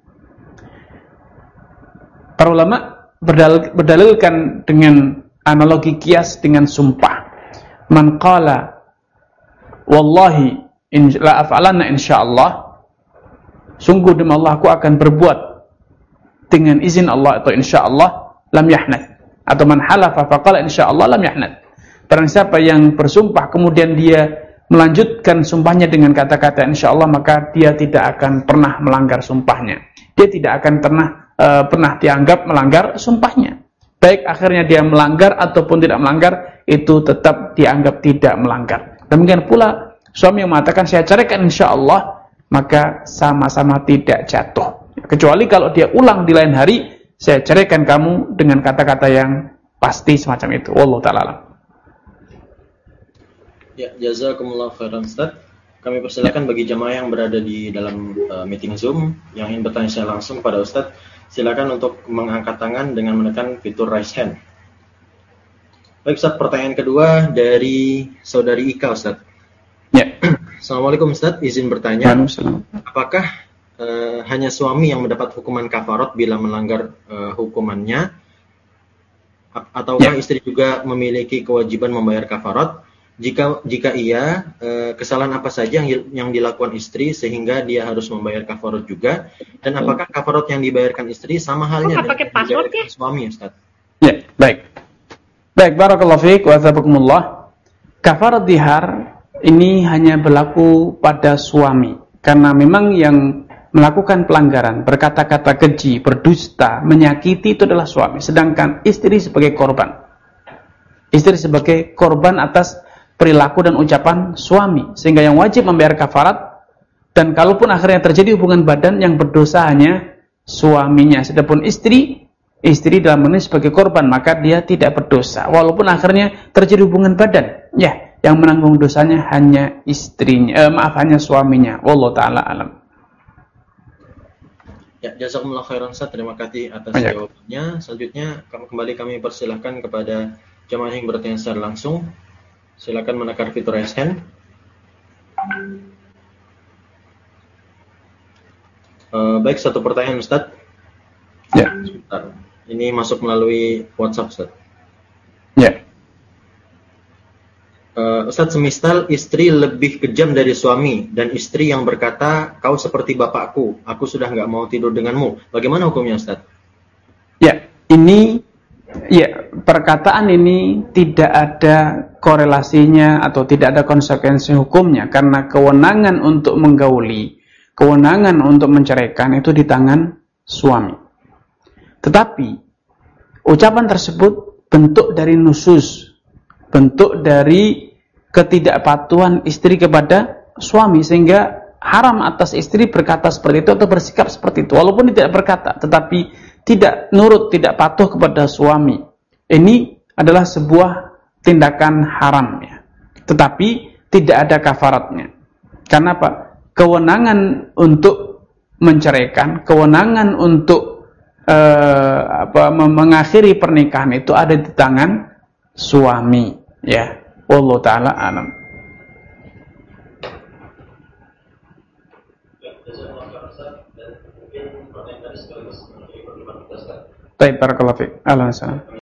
Para ulama berdal berdalilkan dengan analogi kias dengan sumpah. Man qala wallahi in la af'alanna insyaallah, sungguh demi Allah aku akan berbuat dengan izin Allah atau insyaallah, lam yahnat. Atau man halafa faqala insyaallah lam yahnat. Barang siapa yang bersumpah kemudian dia melanjutkan sumpahnya dengan kata-kata insyaallah, maka dia tidak akan pernah melanggar sumpahnya. Dia tidak akan pernah uh, pernah dianggap melanggar sumpahnya. Baik akhirnya dia melanggar ataupun tidak melanggar, itu tetap dianggap tidak melanggar. Demikian pula suami yang mengatakan saya ceraikan insyaallah, maka sama-sama tidak jatuh. Kecuali kalau dia ulang di lain hari, saya ceraikan kamu dengan kata-kata yang pasti semacam itu. Wallahu ta'ala.
Ya, jazakumullah khairan Ustaz. Kami persilakan bagi jamaah yang berada di dalam uh, meeting Zoom yang ingin bertanya secara langsung pada Ustaz, silakan untuk mengangkat tangan dengan menekan fitur raise hand. Baik Ustaz, pertanyaan kedua dari saudari Ika Ustaz.
Ya.
Assalamualaikum Ustaz, izin bertanya. Apakah uh, hanya suami yang mendapat hukuman kafarat bila melanggar uh, hukumannya, ataukah ya. istri juga memiliki kewajiban membayar kafarat? Jika jika iya, eh, kesalahan apa saja yang yang dilakukan istri sehingga dia harus membayar kafarat juga? Dan apakah kafarat yang dibayarkan istri sama halnya dengan yang dibayarkan suami, Ustaz?
Ya, baik. Baik, barakallahu fiik wa tabakumullah. Kafarat dihar ini hanya berlaku pada suami karena memang yang melakukan pelanggaran, berkata-kata keji, berdusta, menyakiti itu adalah suami, sedangkan istri sebagai korban. Istri sebagai korban atas perilaku dan ucapan suami, sehingga yang wajib membayar kafarat, dan kalaupun akhirnya terjadi hubungan badan, yang berdosa hanya suaminya. Sedangkan istri, istri dalam ini sebagai korban, maka dia tidak berdosa walaupun akhirnya terjadi hubungan badan. Ya, yang menanggung dosanya hanya istrinya, eh, maaf hanya suaminya. Wallahu taala alam.
Ya, jazakumullah khairan Ustaz. Terima kasih atas Banyak. jawabannya. Selanjutnya kembali kami persilahkan kepada jamaah yang bertanya secara langsung. Silakan menekan fitur raise hand. Uh, baik, satu pertanyaan Ustaz.
Ya.
Sebentar. Ini masuk melalui WhatsApp Ustaz.
Ya.
Uh, Ustaz, semisal istri lebih kejam dari suami dan istri yang berkata, kau seperti bapakku, aku sudah nggak mau tidur denganmu. Bagaimana hukumnya Ustaz?
Ya, ini ya, perkataan ini tidak ada korelasinya atau tidak ada konsekuensi hukumnya karena kewenangan untuk menggauli, kewenangan untuk menceraikan itu di tangan suami. Tetapi ucapan tersebut bentuk dari nusus, bentuk dari ketidakpatuhan istri kepada suami, sehingga haram atas istri berkata seperti itu atau bersikap seperti itu walaupun tidak berkata, tetapi tidak nurut, tidak patuh kepada suami. Ini adalah sebuah tindakan haram ya. Tetapi tidak ada kafaratnya. Karena apa? Kewenangan untuk menceraikan, kewenangan untuk eh, apa, mengakhiri pernikahan itu ada di tangan suami ya. Wallahu taala alam. Baik, barakallahu fiik. Alhamdulillah.